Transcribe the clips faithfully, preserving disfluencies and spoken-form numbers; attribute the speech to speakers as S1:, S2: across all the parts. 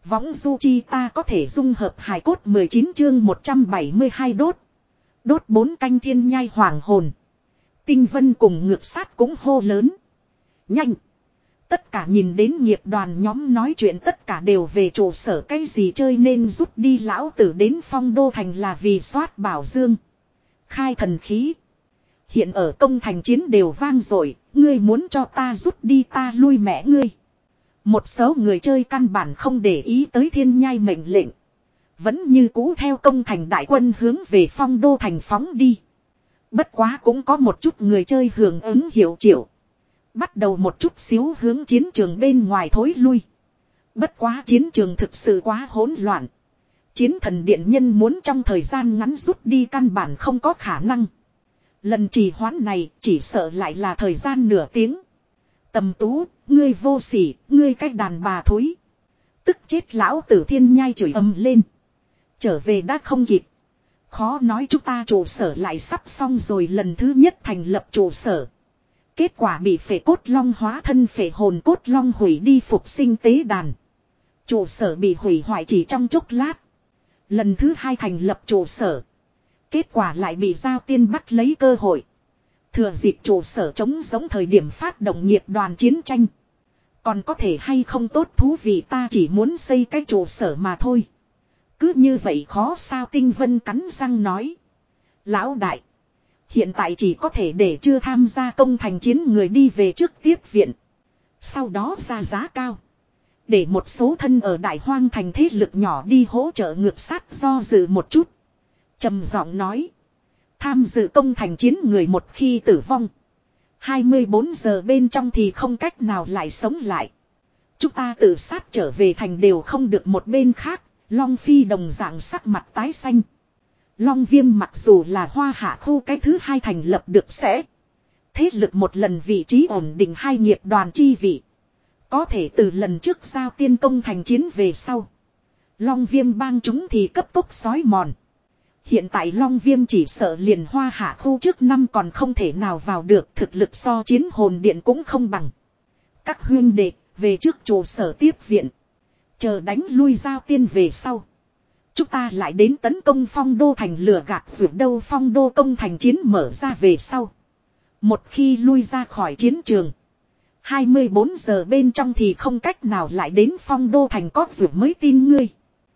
S1: Võng du chi ta có thể dung hợp hài cốt mười chín chương một trăm bảy mươi hai đốt. Đốt bốn canh thiên nhai hoàng hồn. Tinh Vân cùng ngược sát cũng hô lớn. Nhanh. Tất cả nhìn đến nghiệp đoàn nhóm nói chuyện tất cả đều về trụ sở cái gì chơi nên rút đi lão tử đến Phong Đô Thành là vì soát bảo dương. Khai thần khí. Hiện ở công thành chiến đều vang rồi, ngươi muốn cho ta rút đi ta lui mẹ ngươi. Một số người chơi căn bản không để ý tới thiên nhai mệnh lệnh. Vẫn như cũ theo công thành đại quân hướng về Phong Đô Thành phóng đi. Bất quá cũng có một chút người chơi hưởng ứng hiệu triệu. Bắt đầu một chút xíu hướng chiến trường bên ngoài thối lui. Bất quá chiến trường thực sự quá hỗn loạn. Chiến thần điện nhân muốn trong thời gian ngắn rút đi căn bản không có khả năng. Lần trì hoãn này chỉ sợ lại là thời gian nửa tiếng. Tầm Tú, ngươi vô sỉ, ngươi cái đàn bà thối. Tức chết lão tử thiên nhai chửi ầm lên. Trở về đã không kịp. Khó nói chúng ta trụ sở lại sắp xong rồi lần thứ nhất thành lập trụ sở. Kết quả bị phệ cốt long hóa thân phệ hồn cốt long hủy đi phục sinh tế đàn. Trụ sở bị hủy hoại chỉ trong chốc lát. Lần thứ hai thành lập trụ sở. Kết quả lại bị giao tiên bắt lấy cơ hội. Thừa dịp trụ sở chống giống thời điểm phát động nghiệp đoàn chiến tranh. Còn có thể hay không tốt thú vì ta chỉ muốn xây cái trụ sở mà thôi. Cứ như vậy khó sao Tinh Vân cắn răng nói. Lão đại. Hiện tại chỉ có thể để chưa tham gia công thành chiến người đi về trước tiếp viện. Sau đó ra giá cao. Để một số thân ở đại hoang thành thế lực nhỏ đi hỗ trợ ngược sát do dự một chút. Trầm giọng nói. Tham dự công thành chiến người một khi tử vong. hai mươi bốn giờ bên trong thì không cách nào lại sống lại. Chúng ta tự sát trở về thành đều không được một bên khác. Long Phi đồng dạng sắc mặt tái xanh. Long Viêm mặc dù là hoa hạ khu cái thứ hai thành lập được sẽ. Thế lực một lần vị trí ổn định hai nghiệp đoàn chi vị. Có thể từ lần trước giao tiên công thành chiến về sau. Long Viêm bang chúng thì cấp tốc sói mòn. Hiện tại Long Viêm chỉ sợ liền hoa hạ khu trước năm còn không thể nào vào được thực lực so chiến hồn điện cũng không bằng. Các huyên đệ về trước trụ sở tiếp viện. Chờ đánh lui giao tiên về sau. Chúng ta lại đến tấn công Phong Đô Thành lừa gạt vượt đâu Phong Đô công thành chiến mở ra về sau. Một khi lui ra khỏi chiến trường. hai mươi bốn giờ bên trong thì không cách nào lại đến Phong Đô Thành có vượt mới tin ngươi.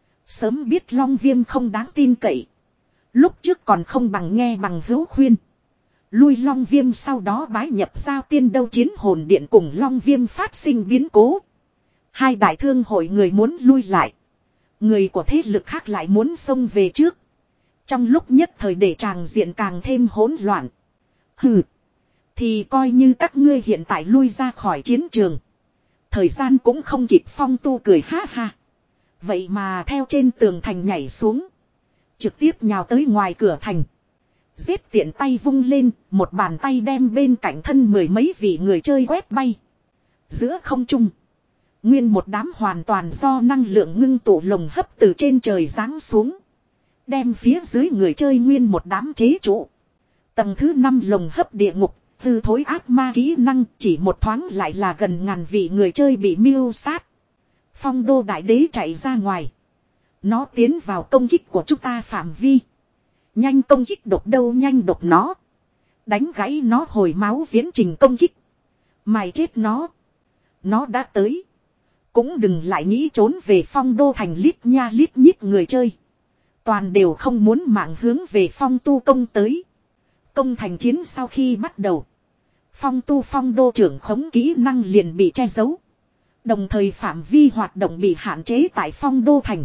S1: Sớm biết Long Viêm không đáng tin cậy. Lúc trước còn không bằng nghe bằng hữu khuyên. Lui Long Viêm sau đó bái nhập giao tiên đâu chiến hồn điện cùng Long Viêm phát sinh biến cố. Hai đại thương hội người muốn lui lại. Người của thế lực khác lại muốn xông về trước. Trong lúc nhất thời để tràng diện càng thêm hỗn loạn. Hừ. Thì coi như các ngươi hiện tại lui ra khỏi chiến trường. Thời gian cũng không kịp Phong Tu cười ha ha. Vậy mà theo trên tường thành nhảy xuống. Trực tiếp nhào tới ngoài cửa thành. Giết tiện tay vung lên. Một bàn tay đem bên cạnh thân mười mấy vị người chơi quét bay. Giữa không trung. Nguyên một đám hoàn toàn do năng lượng ngưng tụ lồng hấp từ trên trời giáng xuống. Đem phía dưới người chơi nguyên một đám chế trụ. Tầng thứ năm lồng hấp địa ngục, hư thối ác ma kỹ năng chỉ một thoáng lại là gần ngàn vị người chơi bị mưu sát. Phong Đô đại đế chạy ra ngoài. Nó tiến vào công kích của chúng ta phạm vi. Nhanh công kích độc đâu nhanh độc nó. Đánh gãy nó hồi máu viễn trình công kích. Mày chết nó. Nó đã tới. Cũng đừng lại nghĩ trốn về Phong Đô Thành lít nha lít nhít người chơi. Toàn đều không muốn mạng hướng về Phong Tu công tới. Công thành chiến sau khi bắt đầu. Phong Tu Phong Đô trưởng khống kỹ năng liền bị che giấu. Đồng thời phạm vi hoạt động bị hạn chế tại Phong Đô Thành.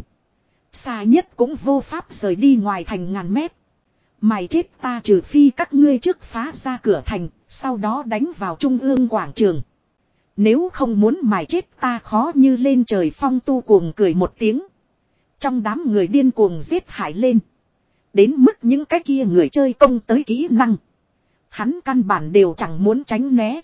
S1: Xa nhất cũng vô pháp rời đi ngoài thành ngàn mét. Mày chết ta trừ phi các ngươi trước phá ra cửa thành, sau đó đánh vào trung ương quảng trường. Nếu không muốn mài chết ta khó như lên trời Phong Tu cuồng cười một tiếng. Trong đám người điên cuồng giết hại lên. Đến mức những cái kia người chơi công tới kỹ năng. Hắn căn bản đều chẳng muốn tránh né.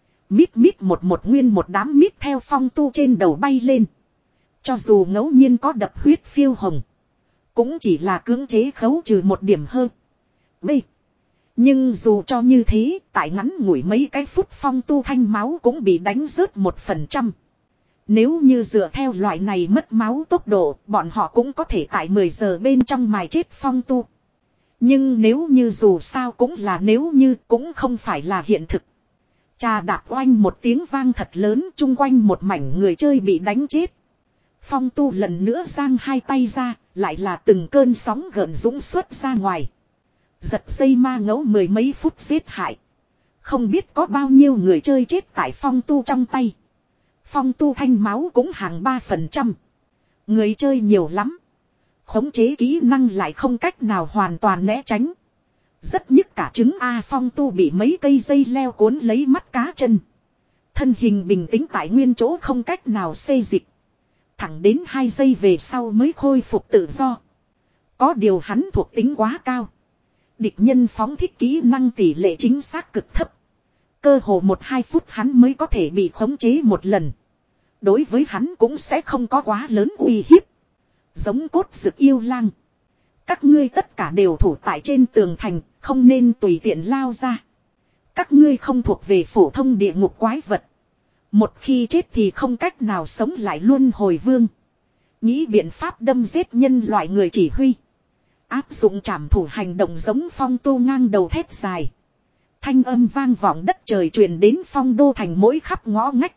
S1: Mít mít một một nguyên một đám mít theo Phong Tu trên đầu bay lên. Cho dù ngẫu nhiên có đập huyết phiêu hồng. Cũng chỉ là cưỡng chế khấu trừ một điểm hơn. B. Nhưng dù cho như thế, tại ngắn ngủi mấy cái phút Phong Tu thanh máu cũng bị đánh rớt một phần trăm. Nếu như dựa theo loại này mất máu tốc độ, bọn họ cũng có thể tại mười giờ bên trong mài chết Phong Tu. Nhưng nếu như dù sao cũng là nếu như cũng không phải là hiện thực. Trà đạp oanh một tiếng vang thật lớn, chung quanh một mảnh người chơi bị đánh chết. Phong Tu lần nữa giang hai tay ra, lại là từng cơn sóng gợn dũng xuất ra ngoài. Giật dây ma ngẫu mười mấy phút giết hại. Không biết có bao nhiêu người chơi chết tại Phong Tu trong tay. Phong Tu thanh máu cũng hàng ba phần trăm. Người chơi nhiều lắm. Khống chế kỹ năng lại không cách nào hoàn toàn né tránh. Rất nhức cả trứng A. Phong Tu bị mấy cây dây leo cuốn lấy mắt cá chân. Thân hình bình tĩnh tại nguyên chỗ không cách nào xê dịch. Thẳng đến hai giây về sau mới khôi phục tự do. Có điều hắn thuộc tính quá cao. Địch nhân phóng thích kỹ năng tỷ lệ chính xác cực thấp. Cơ hồ một hai phút hắn mới có thể bị khống chế một lần. Đối với hắn cũng sẽ không có quá lớn uy hiếp. Giống cốt dực yêu lang. Các ngươi tất cả đều thủ tại trên tường thành, không nên tùy tiện lao ra. Các ngươi không thuộc về phổ thông địa ngục quái vật. Một khi chết thì không cách nào sống lại luân hồi vương. Nghĩ biện pháp đâm giết nhân loại người chỉ huy. Áp dụng trảm thủ hành động giống Phong Tu ngang đầu thét dài. Thanh âm vang vọng đất trời truyền đến Phong Đô thành mỗi khắp ngõ ngách.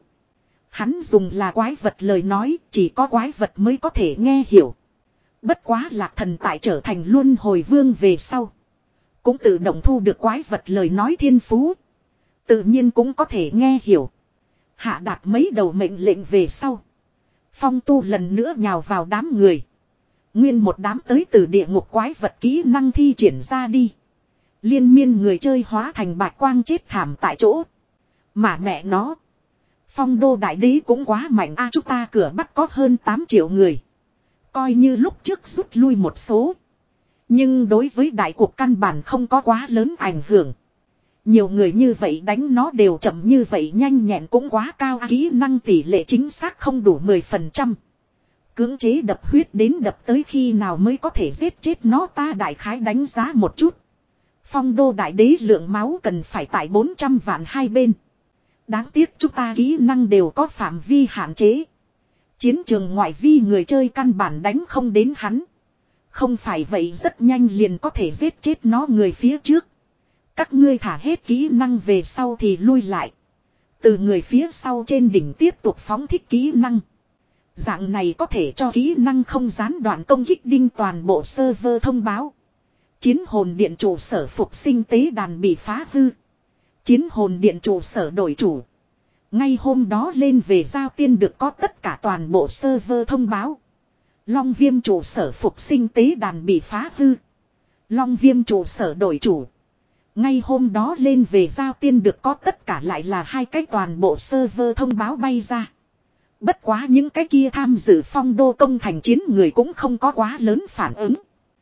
S1: Hắn dùng là quái vật lời nói, chỉ có quái vật mới có thể nghe hiểu. Bất quá Lạc Thần tại trở thành luân hồi vương về sau. Cũng tự động thu được quái vật lời nói thiên phú. Tự nhiên cũng có thể nghe hiểu. Hạ đạt mấy đầu mệnh lệnh về sau. Phong Tu lần nữa nhào vào đám người. Nguyên một đám tới từ địa ngục quái vật kỹ năng thi triển ra đi. Liên miên người chơi hóa thành bạch quang chết thảm tại chỗ. Mà mẹ nó. Phong Đô đại đế cũng quá mạnh a. Chúng ta cửa Bắc có hơn tám triệu người. Coi như lúc trước rút lui một số. Nhưng đối với đại cuộc căn bản không có quá lớn ảnh hưởng. Nhiều người như vậy đánh nó đều chậm như vậy nhanh nhẹn cũng quá cao. Kỹ năng tỷ lệ chính xác không đủ mười phần trăm. Cưỡng chế đập huyết đến đập tới khi nào mới có thể giết chết nó ta đại khái đánh giá một chút. Phong Đô đại đế lượng máu cần phải tại bốn trăm vạn hai bên. Đáng tiếc chúng ta kỹ năng đều có phạm vi hạn chế. Chiến trường ngoại vi người chơi căn bản đánh không đến hắn. Không phải vậy rất nhanh liền có thể giết chết nó người phía trước. Các ngươi thả hết kỹ năng về sau thì lui lại. Từ người phía sau trên đỉnh tiếp tục phóng thích kỹ năng. Dạng này có thể cho kỹ năng không gián đoạn công kích đinh toàn bộ server thông báo. Chiến hồn điện trụ sở phục sinh tế đàn bị phá hư. Chiến hồn điện trụ sở đổi chủ. Ngay hôm đó lên về giao tiên được có tất cả toàn bộ server thông báo. Long viêm trụ sở phục sinh tế đàn bị phá hư. Long viêm trụ sở đổi chủ. Ngay hôm đó lên về giao tiên được có tất cả lại là hai cái toàn bộ server thông báo bay ra. Bất quá những cái kia tham dự Phong Đô công thành chiến người cũng không có quá lớn phản ứng.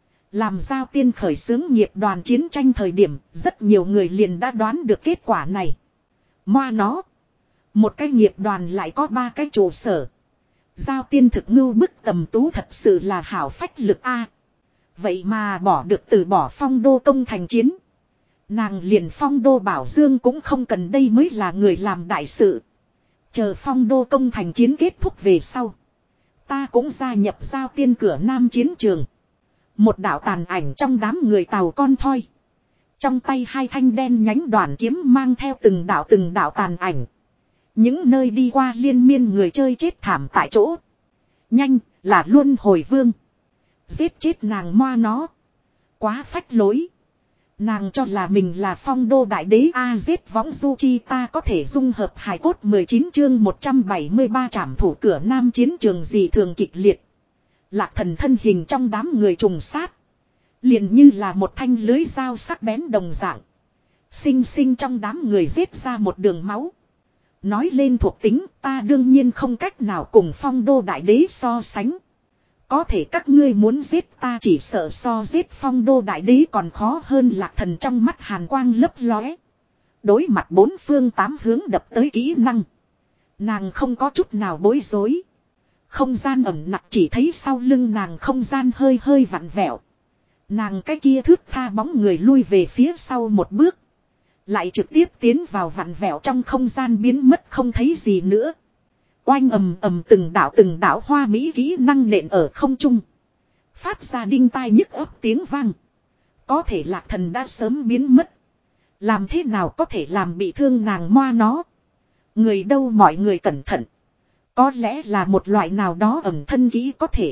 S1: Làm giao tiên khởi xướng nghiệp đoàn chiến tranh thời điểm, rất nhiều người liền đã đoán được kết quả này. Moa nó. Một cái nghiệp đoàn lại có ba cái trụ sở. Giao tiên thực ngưu bức tầm tú thật sự là hảo phách lực A. Vậy mà bỏ được từ bỏ Phong Đô công thành chiến. Nàng liền Phong Đô bảo dương cũng không cần đây mới là người làm đại sự. Chờ Phong Đô công thành chiến kết thúc về sau. Ta cũng gia nhập giao tiên cửa nam chiến trường. Một đạo tàn ảnh trong đám người tàu con thoi. Trong tay hai thanh đen nhánh đoàn kiếm mang theo từng đạo từng đạo tàn ảnh. Những nơi đi qua liên miên người chơi chết thảm tại chỗ. Nhanh là luân hồi vương. Giết chết nàng moa nó. Quá phách lối. Nàng cho là mình là Phong Đô đại đế A giết võng du chi ta có thể dung hợp hài cốt mười chín chương một trăm bảy mươi ba trảm thủ cửa nam chiến trường gì thường kịch liệt. Lạc Thần thân hình trong đám người trùng sát. Liền như là một thanh lưới dao sắc bén đồng dạng. Xinh xinh trong đám người giết ra một đường máu. Nói lên thuộc tính ta đương nhiên không cách nào cùng Phong Đô đại đế so sánh. Có thể các ngươi muốn giết ta chỉ sợ so giết Phong Đô đại đế còn khó hơn. Lạc Thần trong mắt hàn quang lấp lóe. Đối mặt bốn phương tám hướng đập tới kỹ năng. Nàng không có chút nào bối rối. Không gian ẩm nặng chỉ thấy sau lưng nàng không gian hơi hơi vặn vẹo. Nàng cái kia thước tha bóng người lui về phía sau một bước. Lại trực tiếp tiến vào vặn vẹo trong không gian biến mất không thấy gì nữa. Oanh ầm ầm từng đạo từng đạo hoa mỹ kỹ năng nện ở không trung. Phát ra đinh tai nhức ấp tiếng vang. Có thể Lạc Thần đã sớm biến mất. Làm thế nào có thể làm bị thương nàng moa nó. Người đâu mọi người cẩn thận. Có lẽ là một loại nào đó ẩn thân kỹ có thể.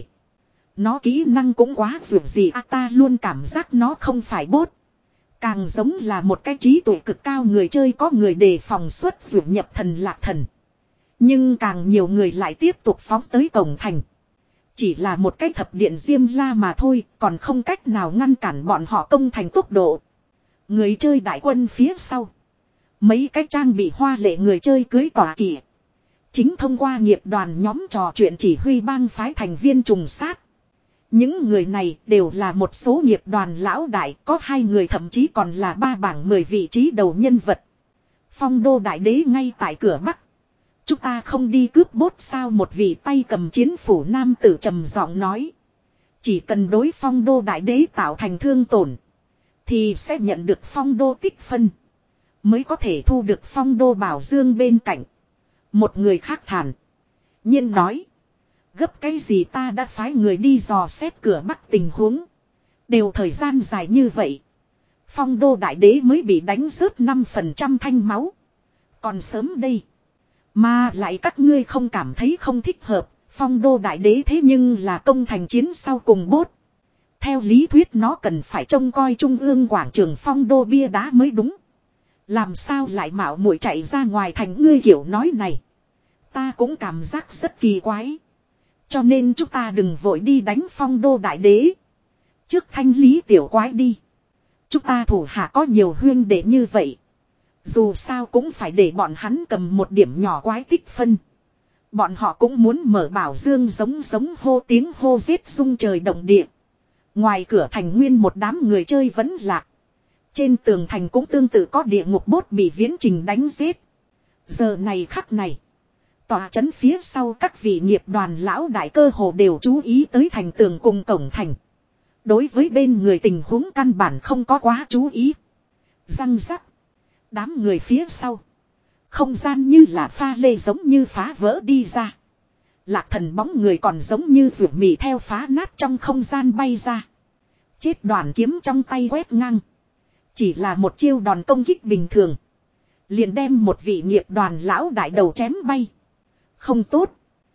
S1: Nó kỹ năng cũng quá dù gì à, ta luôn cảm giác nó không phải bốt. Càng giống là một cái trí tuệ cực cao người chơi có người đề phòng xuất dù nhập thần Lạc Thần. Nhưng càng nhiều người lại tiếp tục phóng tới cổng thành. Chỉ là một cái thập điện diêm la mà thôi, còn không cách nào ngăn cản bọn họ công thành tốc độ. Người chơi đại quân phía sau. Mấy cái trang bị hoa lệ người chơi cưới tỏa kỵ. Chính thông qua nghiệp đoàn nhóm trò chuyện chỉ huy bang phái thành viên trùng sát. Những người này đều là một số nghiệp đoàn lão đại, có hai người thậm chí còn là ba bảng mười vị trí đầu nhân vật. Phong đô đại đế ngay tại cửa Bắc. Chúng ta không đi cướp bốt sao, một vị tay cầm chiến phủ nam tử trầm giọng nói. Chỉ cần đối phong đô đại đế tạo thành thương tổn. Thì sẽ nhận được phong đô tích phân. Mới có thể thu được phong đô bảo dương bên cạnh. Một người khác thản nhiên nói. Gấp cái gì, ta đã phái người đi dò xét cửa Bắc tình huống. Đều thời gian dài như vậy. Phong đô đại đế mới bị đánh rớt năm phần trăm thanh máu. Còn sớm đây. Mà lại các ngươi không cảm thấy không thích hợp. Phong đô đại đế thế nhưng là công thành chiến sau cùng bốt. Theo lý thuyết nó cần phải trông coi trung ương quảng trường phong đô bia đá mới đúng. Làm sao lại mạo muội chạy ra ngoài thành, ngươi kiểu nói này. Ta cũng cảm giác rất kỳ quái. Cho nên chúng ta đừng vội đi đánh phong đô đại đế. Trước thanh lý tiểu quái đi. Chúng ta thủ hạ có nhiều huyên đệ như vậy. Dù sao cũng phải để bọn hắn cầm một điểm nhỏ quái tích phân. Bọn họ cũng muốn mở bảo dương giống giống hô tiếng hô giết rung trời động địa. Ngoài cửa thành nguyên một đám người chơi vẫn lạc. Trên tường thành cũng tương tự có địa ngục bốt bị viễn trình đánh giết. Giờ này khắc này. Tòa trấn phía sau các vị nghiệp đoàn lão đại cơ hồ đều chú ý tới thành tường cùng cổng thành. Đối với bên người tình huống căn bản không có quá chú ý. Răng rắc. Đám người phía sau. Không gian như là pha lê giống như phá vỡ đi ra. Lạc Thần bóng người còn giống như rượu mì theo phá nát trong không gian bay ra. Chết đoàn kiếm trong tay quét ngang. Chỉ là một chiêu đòn công kích bình thường. Liền đem một vị nghiệp đoàn lão đại đầu chém bay. Không tốt.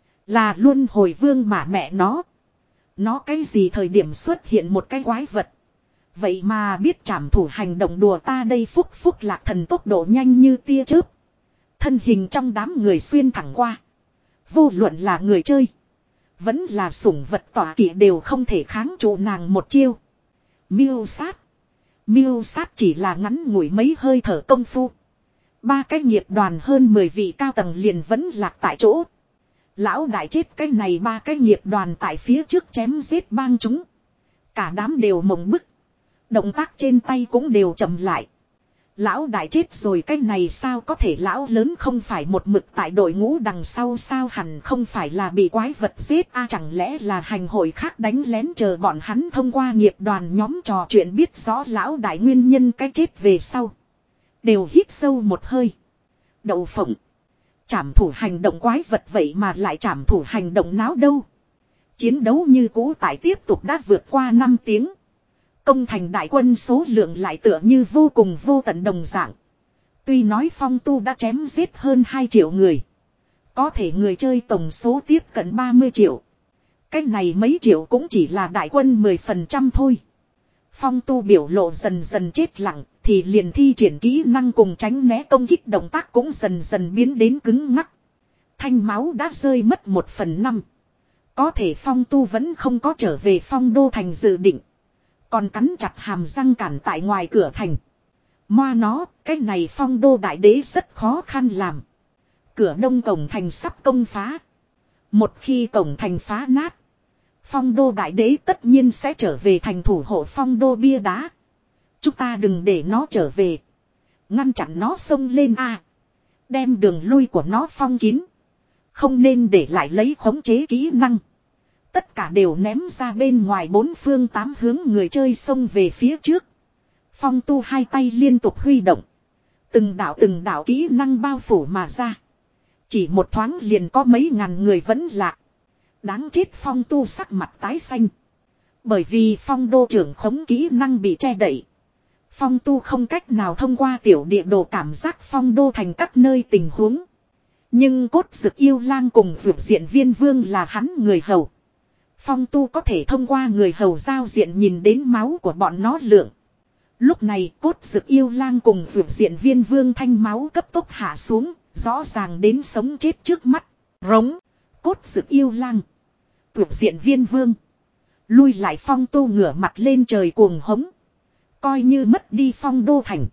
S1: Là luân hồi vương mà mẹ nó. Nó cái gì thời điểm xuất hiện một cái quái vật. Vậy mà biết trảm thủ hành động đùa ta đây. Phúc phúc Lạc Thần tốc độ nhanh như tia chớp. Thân hình trong đám người xuyên thẳng qua. Vô luận là người chơi. Vẫn là sủng vật tỏa kỵ đều không thể kháng trụ nàng một chiêu. Miêu sát. Miêu sát chỉ là ngắn ngủi mấy hơi thở công phu. Ba cái nghiệp đoàn hơn mười vị cao tầng liền vẫn lạc tại chỗ. Lão đại chết cái này, ba cái nghiệp đoàn tại phía trước chém giết bang chúng. Cả đám đều mộng bức. Động tác trên tay cũng đều chậm lại. Lão đại chết rồi, cái này sao có thể, lão lớn không phải một mực tại đội ngũ đằng sau sao, hẳn không phải là bị quái vật giết a à, chẳng lẽ là hành hội khác đánh lén chờ bọn hắn thông qua nghiệp đoàn nhóm trò chuyện biết rõ lão đại nguyên nhân cái chết về sau. Đều hít sâu một hơi. Đậu phộng. Trảm thủ hành động quái vật vậy mà lại trảm thủ hành động náo đâu. Chiến đấu như cũ tại tiếp tục đã vượt qua năm tiếng. Công thành đại quân số lượng lại tựa như vô cùng vô tận đồng dạng. Tuy nói phong tu đã chém giết hơn hai triệu người. Có thể người chơi tổng số tiếp cận ba mươi triệu. Cái này mấy triệu cũng chỉ là đại quân mười phần trăm thôi. Phong tu biểu lộ dần dần chết lặng. Thì liền thi triển kỹ năng cùng tránh né công kích động tác cũng dần dần biến đến cứng ngắc. Thanh máu đã rơi mất một phần năm. Có thể phong tu vẫn không có trở về phong đô thành dự định. Còn cắn chặt hàm răng cản tại ngoài cửa thành. Moa nó, cái này phong đô đại đế rất khó khăn làm. Cửa đông cổng thành sắp công phá. Một khi cổng thành phá nát. Phong đô đại đế tất nhiên sẽ trở về thành thủ hộ phong đô bia đá. Chúng ta đừng để nó trở về. Ngăn chặn nó xông lên a. À, đem đường lui của nó phong kín. Không nên để lại lấy khống chế kỹ năng. Tất cả đều ném ra bên ngoài, bốn phương tám hướng người chơi xông về phía trước. Phong tu hai tay liên tục huy động. Từng đạo từng đạo kỹ năng bao phủ mà ra. Chỉ một thoáng liền có mấy ngàn người vẫn lạ. Đáng chết Phong Tu sắc mặt tái xanh. Bởi vì Phong đô trưởng khống kỹ năng bị che đậy. Phong Tu không cách nào thông qua tiểu địa đồ cảm giác Phong đô thành các nơi tình huống. Nhưng cốt dực yêu lang cùng vượt diện viên vương là hắn người hầu. Phong Tu có thể thông qua người hầu giao diện nhìn đến máu của bọn nó lượng. Lúc này cốt dực yêu lang cùng vượt diện viên vương thanh máu cấp tốc hạ xuống, rõ ràng đến sống chết trước mắt. Rống, cốt dực yêu lang, vượt diện viên vương. Lui lại Phong Tu ngửa mặt lên trời cuồng hống. Coi như mất đi Phong đô thành.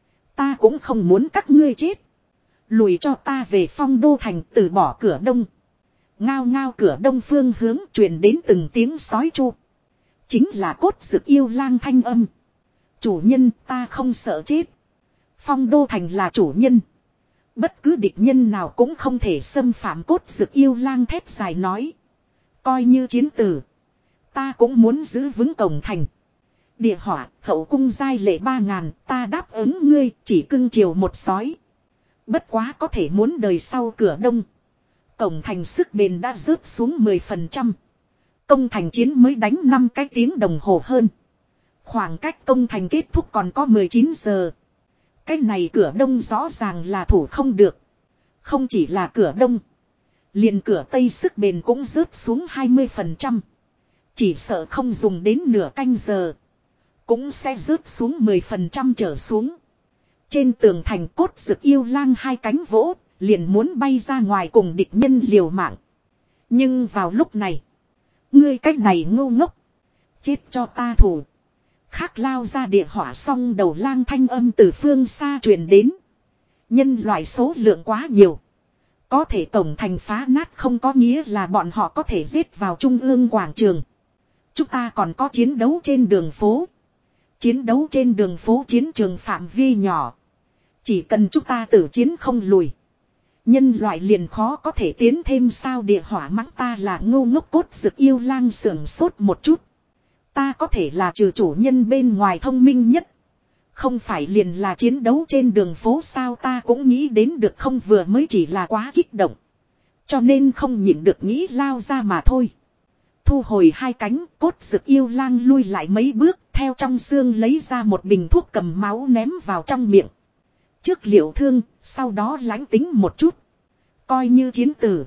S1: Ta cũng không muốn các ngươi chết. Lùi cho ta về Phong đô thành, từ bỏ cửa đông. Ngao ngao cửa đông phương hướng truyền đến từng tiếng sói chu. Chính là cốt dực yêu lang thanh âm. Chủ nhân, ta không sợ chết. Phong đô thành là chủ nhân. Bất cứ địch nhân nào cũng không thể xâm phạm cốt dực yêu lang thét dài nói. Coi như chiến tử. Ta cũng muốn giữ vững cổng thành. Địa hỏa, hậu cung giai lệ ba ngàn, ta đáp ứng ngươi, chỉ cưng chiều một sói. Bất quá có thể muốn đời sau cửa đông. Cổng thành sức bền đã rớt xuống mười phần trăm. Công thành chiến mới đánh năm cái tiếng đồng hồ hơn. Khoảng cách công thành kết thúc còn có mười chín giờ. Cái này cửa đông rõ ràng là thủ không được. Không chỉ là cửa đông. Liền cửa tây sức bền cũng rớt xuống hai mươi phần trăm. Chỉ sợ không dùng đến nửa canh giờ. Cũng sẽ rớt xuống mười phần trăm trở xuống. Trên tường thành cốt dực yêu lang hai cánh vỗ. Liền muốn bay ra ngoài cùng địch nhân liều mạng. Nhưng vào lúc này. Ngươi cách này ngu ngốc. Chết cho ta thủ. Khác lao ra địa hỏa xong đầu lang thanh âm từ phương xa truyền đến. Nhân loại số lượng quá nhiều. Có thể tổng thành phá nát không có nghĩa là bọn họ có thể giết vào trung ương quảng trường. Chúng ta còn có chiến đấu trên đường phố. Chiến đấu trên đường phố chiến trường phạm vi nhỏ. Chỉ cần chúng ta tử chiến không lùi. Nhân loại liền khó có thể tiến thêm sao địa hỏa mắng ta là ngu ngốc cốt dực yêu lang sưởng sốt một chút. Ta có thể là trừ chủ nhân bên ngoài thông minh nhất. Không phải liền là chiến đấu trên đường phố sao ta cũng nghĩ đến được không vừa mới chỉ là quá kích động. Cho nên không nhịn được nghĩ lao ra mà thôi. Thu hồi hai cánh cốt dực yêu lang lui lại mấy bước theo trong xương lấy ra một bình thuốc cầm máu ném vào trong miệng. Trước liệu thương, sau đó lãnh tính một chút. Coi như chiến tử.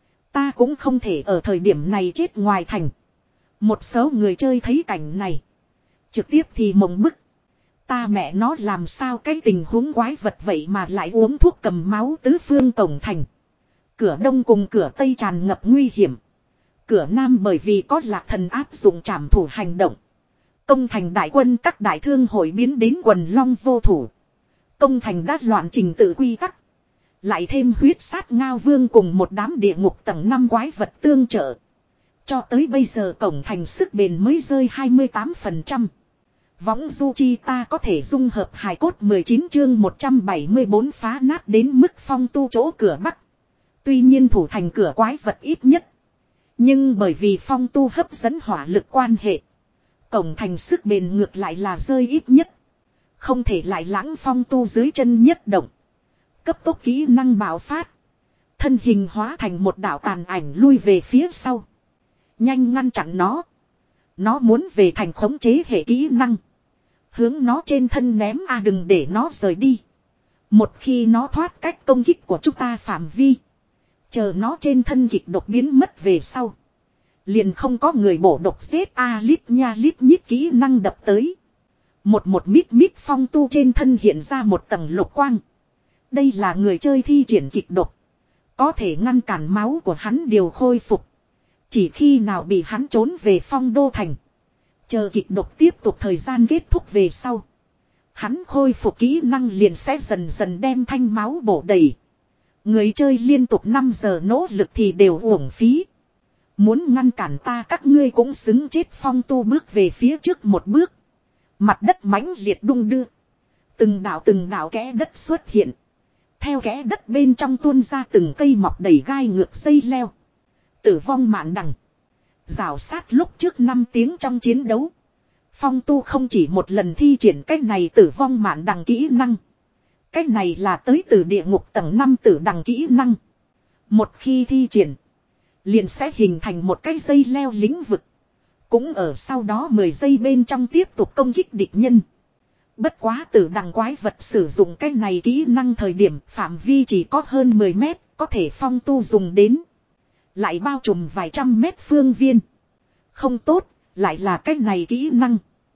S1: Ta cũng không thể ở thời điểm này chết ngoài thành. Một số người chơi thấy cảnh này. Trực tiếp thì mộng bức. Ta mẹ nó làm sao cái tình huống quái vật vậy mà lại uống thuốc cầm máu tứ phương cổng thành. Cửa đông cùng cửa tây tràn ngập nguy hiểm. Cửa nam bởi vì có lạc thần áp dụng trảm thủ hành động. Công thành đại quân các đại thương hội biến đến quần long vô thủ. Công thành đã loạn trình tự quy tắc. Lại thêm huyết sát ngao vương cùng một đám địa ngục tầng năm quái vật tương trợ. Cho tới bây giờ cổng thành sức bền mới rơi hai mươi tám phần trăm. Võng du chi ta có thể dung hợp hài cốt mười chín chương một trăm bảy mươi bốn phá nát đến mức Phong Tu chỗ cửa bắc. Tuy nhiên thủ thành cửa quái vật ít nhất. Nhưng bởi vì Phong Tu hấp dẫn hỏa lực quan hệ. Cổng thành sức bền ngược lại là rơi ít nhất. Không thể lại lãng Phong Tu dưới chân nhất động. Cấp tốc kỹ năng bạo phát. Thân hình hóa thành một đạo tàn ảnh lui về phía sau. Nhanh ngăn chặn nó. Nó muốn về thành khống chế hệ kỹ năng. Hướng nó trên thân ném a đừng để nó rời đi. Một khi nó thoát cách công kích của chúng ta phạm vi. Chờ nó trên thân kịch độc biến mất về sau. Liền không có người bổ độc giết a lít nha lít nhít kỹ năng đập tới. Một một mít mít Phong Tu trên thân hiện ra một tầng lục quang. Đây là người chơi thi triển kịch độc. Có thể ngăn cản máu của hắn điều khôi phục. Chỉ khi nào bị hắn trốn về Phong đô thành. Chờ kịch độc tiếp tục thời gian kết thúc về sau. Hắn khôi phục kỹ năng liền sẽ dần dần đem thanh máu bổ đầy. Người chơi liên tục năm giờ nỗ lực thì đều uổng phí. Muốn ngăn cản ta các ngươi cũng xứng chết. Phong Tu bước về phía trước một bước. Mặt đất mãnh liệt đung đưa. Từng đạo từng đạo kẽ đất xuất hiện. Theo kẽ đất bên trong tuôn ra từng cây mọc đầy gai ngược dây leo. Tử vong mạn đằng. Rào sát lúc trước năm tiếng trong chiến đấu. Phong Tu không chỉ một lần thi triển cách này tử vong mạn đằng kỹ năng. Cách này là tới từ địa ngục tầng năm tử đằng kỹ năng. Một khi thi triển. Liền sẽ hình thành một cái dây leo lĩnh vực. Cũng ở sau đó mười giây bên trong tiếp tục công kích địch nhân. Bất quá tử đằng quái vật sử dụng cái này kỹ năng thời điểm phạm vi chỉ có hơn mười mét. Có thể phong tu dùng đến. Lại bao trùm vài trăm mét phương viên. Không tốt, lại là cái này kỹ năng.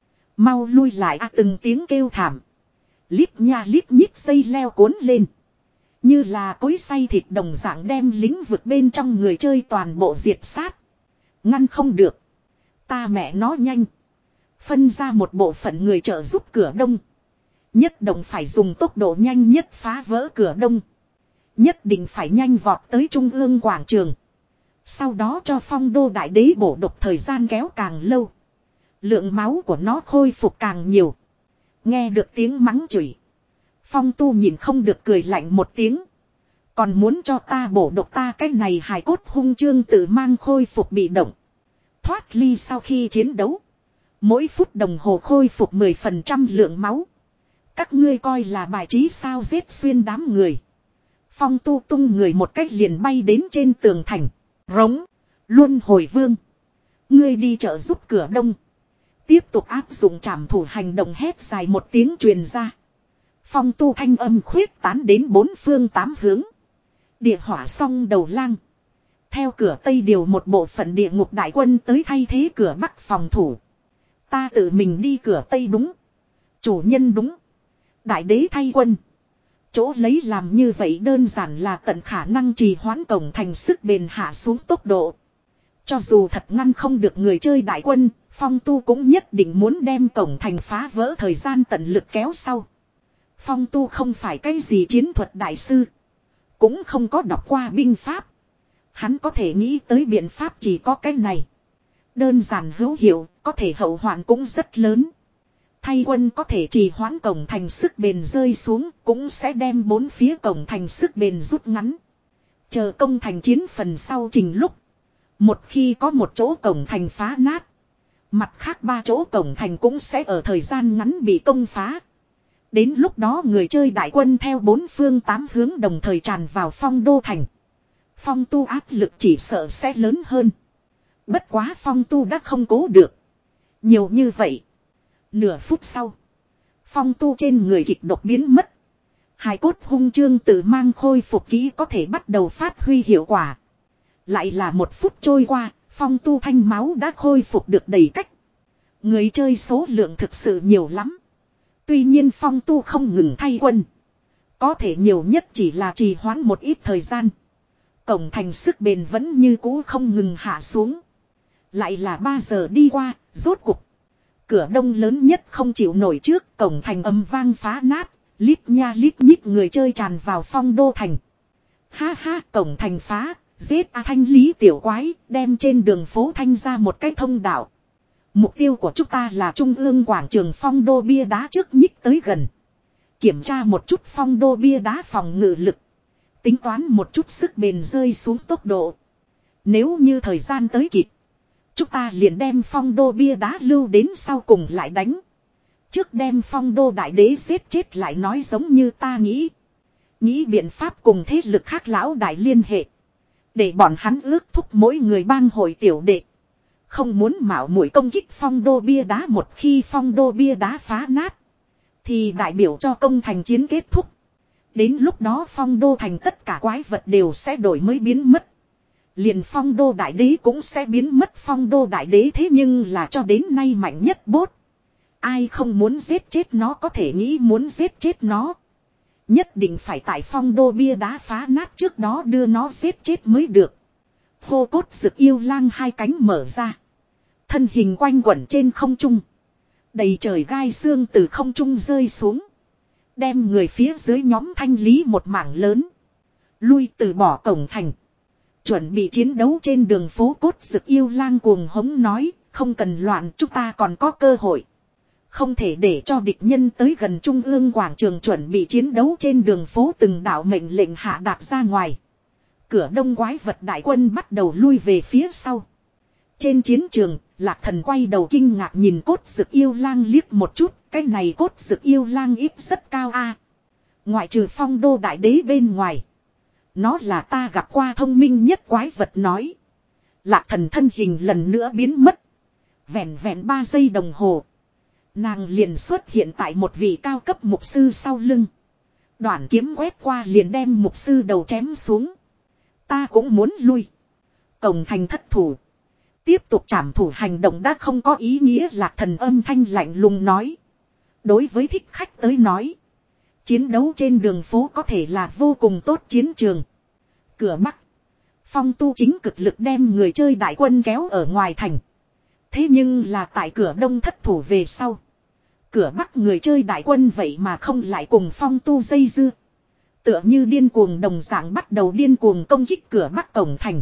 S1: Mau lui lại à, từng tiếng kêu thảm. Lít nha lít nhít dây leo cuốn lên. Như là cối xay thịt đồng dạng đem lĩnh vực bên trong người chơi toàn bộ diệt sát. Ngăn không được. Ta mẹ nó nhanh. Phân ra một bộ phận người trợ giúp cửa đông. Nhất định phải dùng tốc độ nhanh nhất phá vỡ cửa đông. Nhất định phải nhanh vọt tới trung ương quảng trường. Sau đó cho phong đô đại đế bổ độc thời gian kéo càng lâu. Lượng máu của nó khôi phục càng nhiều. Nghe được tiếng mắng chửi. Phong tu nhìn không được cười lạnh một tiếng. Còn muốn cho ta bổ độc ta cái này hài cốt hung chương tự mang khôi phục bị động. Thoát ly sau khi chiến đấu. Mỗi phút đồng hồ khôi phục mười phần trăm lượng máu. Các ngươi coi là bài trí sao giết xuyên đám người. Phong tu tung người một cách liền bay đến trên tường thành. Rống. Luân hồi vương. Ngươi đi trợ giúp cửa đông. Tiếp tục áp dụng trảm thủ hành động hét dài một tiếng truyền ra. Phong tu thanh âm khuyết tán đến bốn phương tám hướng. Địa hỏa song đầu lang. Theo cửa tây điều một bộ phận địa ngục đại quân tới thay thế cửa bắc phòng thủ. Ta tự mình đi cửa tây đúng. Chủ nhân đúng. Đại đế thay quân. Chỗ lấy làm như vậy đơn giản là tận khả năng trì hoãn cổng thành sức bền hạ xuống tốc độ. Cho dù thật ngăn không được người chơi đại quân, Phong tu cũng nhất định muốn đem cổng thành phá vỡ thời gian tận lực kéo sau. Phong tu không phải cái gì chiến thuật đại sư. Cũng không có đọc qua binh pháp. Hắn có thể nghĩ tới biện pháp chỉ có cái này. Đơn giản hữu hiệu, có thể hậu hoạn cũng rất lớn. Thay quân có thể trì hoãn cổng thành sức bền rơi xuống, cũng sẽ đem bốn phía cổng thành sức bền rút ngắn. Chờ công thành chiến phần sau trình lúc. Một khi có một chỗ cổng thành phá nát. Mặt khác ba chỗ cổng thành cũng sẽ ở thời gian ngắn bị công phá. Đến lúc đó người chơi đại quân theo bốn phương tám hướng đồng thời tràn vào phong đô thành. Phong tu áp lực chỉ sợ sẽ lớn hơn. Bất quá phong tu đã không cố được. Nhiều như vậy. Nửa phút sau. Phong tu trên người kịch độc biến mất. Hài cốt hung chương tự mang khôi phục kỹ có thể bắt đầu phát huy hiệu quả. Lại là một phút trôi qua. Phong tu thanh máu đã khôi phục được đầy cách. Người chơi số lượng thực sự nhiều lắm. Tuy nhiên phong tu không ngừng thay quân. Có thể nhiều nhất chỉ là trì hoãn một ít thời gian. Cổng thành sức bền vẫn như cũ không ngừng hạ xuống. Lại là ba giờ đi qua, rốt cục. Cửa đông lớn nhất không chịu nổi trước, cổng thành âm vang phá nát, lít nha lít nhít người chơi tràn vào phong đô thành. Ha ha, cổng thành phá, giết A Thanh lý tiểu quái, đem trên đường phố Thanh ra một cái thông đạo. Mục tiêu của chúng ta là trung ương quảng trường phong đô bia đá trước nhích tới gần. Kiểm tra một chút phong đô bia đá phòng ngự lực. Tính toán một chút sức bền rơi xuống tốc độ. Nếu như thời gian tới kịp. Chúng ta liền đem phong đô bia đá lưu đến sau cùng lại đánh. Trước đem phong đô đại đế giết chết lại nói giống như ta nghĩ. Nghĩ biện pháp cùng thế lực khác lão đại liên hệ. Để bọn hắn ước thúc mỗi người bang hội tiểu đệ. Không muốn mạo muội công kích phong đô bia đá một khi phong đô bia đá phá nát. Thì đại biểu cho công thành chiến kết thúc. Đến lúc đó phong đô thành tất cả quái vật đều sẽ đổi mới biến mất. Liền phong đô đại đế cũng sẽ biến mất phong đô đại đế thế nhưng là cho đến nay mạnh nhất bốt. Ai không muốn giết chết nó có thể nghĩ muốn giết chết nó. Nhất định phải tại phong đô bia đá phá nát trước đó đưa nó giết chết mới được. Hô cốt rực yêu lang hai cánh mở ra. Thân hình quanh quẩn trên không trung. Đầy trời gai xương từ không trung rơi xuống. Đem người phía dưới nhóm thanh lý một mảng lớn. Lui từ bỏ cổng thành. Chuẩn bị chiến đấu trên đường phố cốt rực yêu lang cuồng hống nói. Không cần loạn chúng ta còn có cơ hội. Không thể để cho địch nhân tới gần trung ương quảng trường chuẩn bị chiến đấu trên đường phố từng đạo mệnh lệnh hạ đạt ra ngoài. Cửa đông quái vật đại quân bắt đầu lui về phía sau. Trên chiến trường, Lạc Thần quay đầu kinh ngạc nhìn cốt rực yêu lang liếc một chút. Cái này cốt rực yêu lang ít rất cao a. Ngoại trừ phong đô đại đế bên ngoài. Nó là ta gặp qua thông minh nhất quái vật nói. Lạc thần thân hình lần nữa biến mất. Vẹn vẹn ba giây đồng hồ. Nàng liền xuất hiện tại một vị cao cấp mục sư sau lưng. Đoạn kiếm quét qua liền đem mục sư đầu chém xuống. Ta cũng muốn lui. Cổng thành thất thủ. Tiếp tục trảm thủ hành động đã không có ý nghĩa. Lạc thần âm thanh lạnh lùng nói. Đối với thích khách tới nói. Chiến đấu trên đường phố có thể là vô cùng tốt chiến trường. Cửa Bắc. Phong Tu chính cực lực đem người chơi đại quân kéo ở ngoài thành. Thế nhưng là tại cửa Đông thất thủ về sau. Cửa Bắc người chơi đại quân vậy mà không lại cùng Phong Tu dây dưa. Tựa như điên cuồng đồng dạng bắt đầu điên cuồng công kích cửa Bắc cổng thành.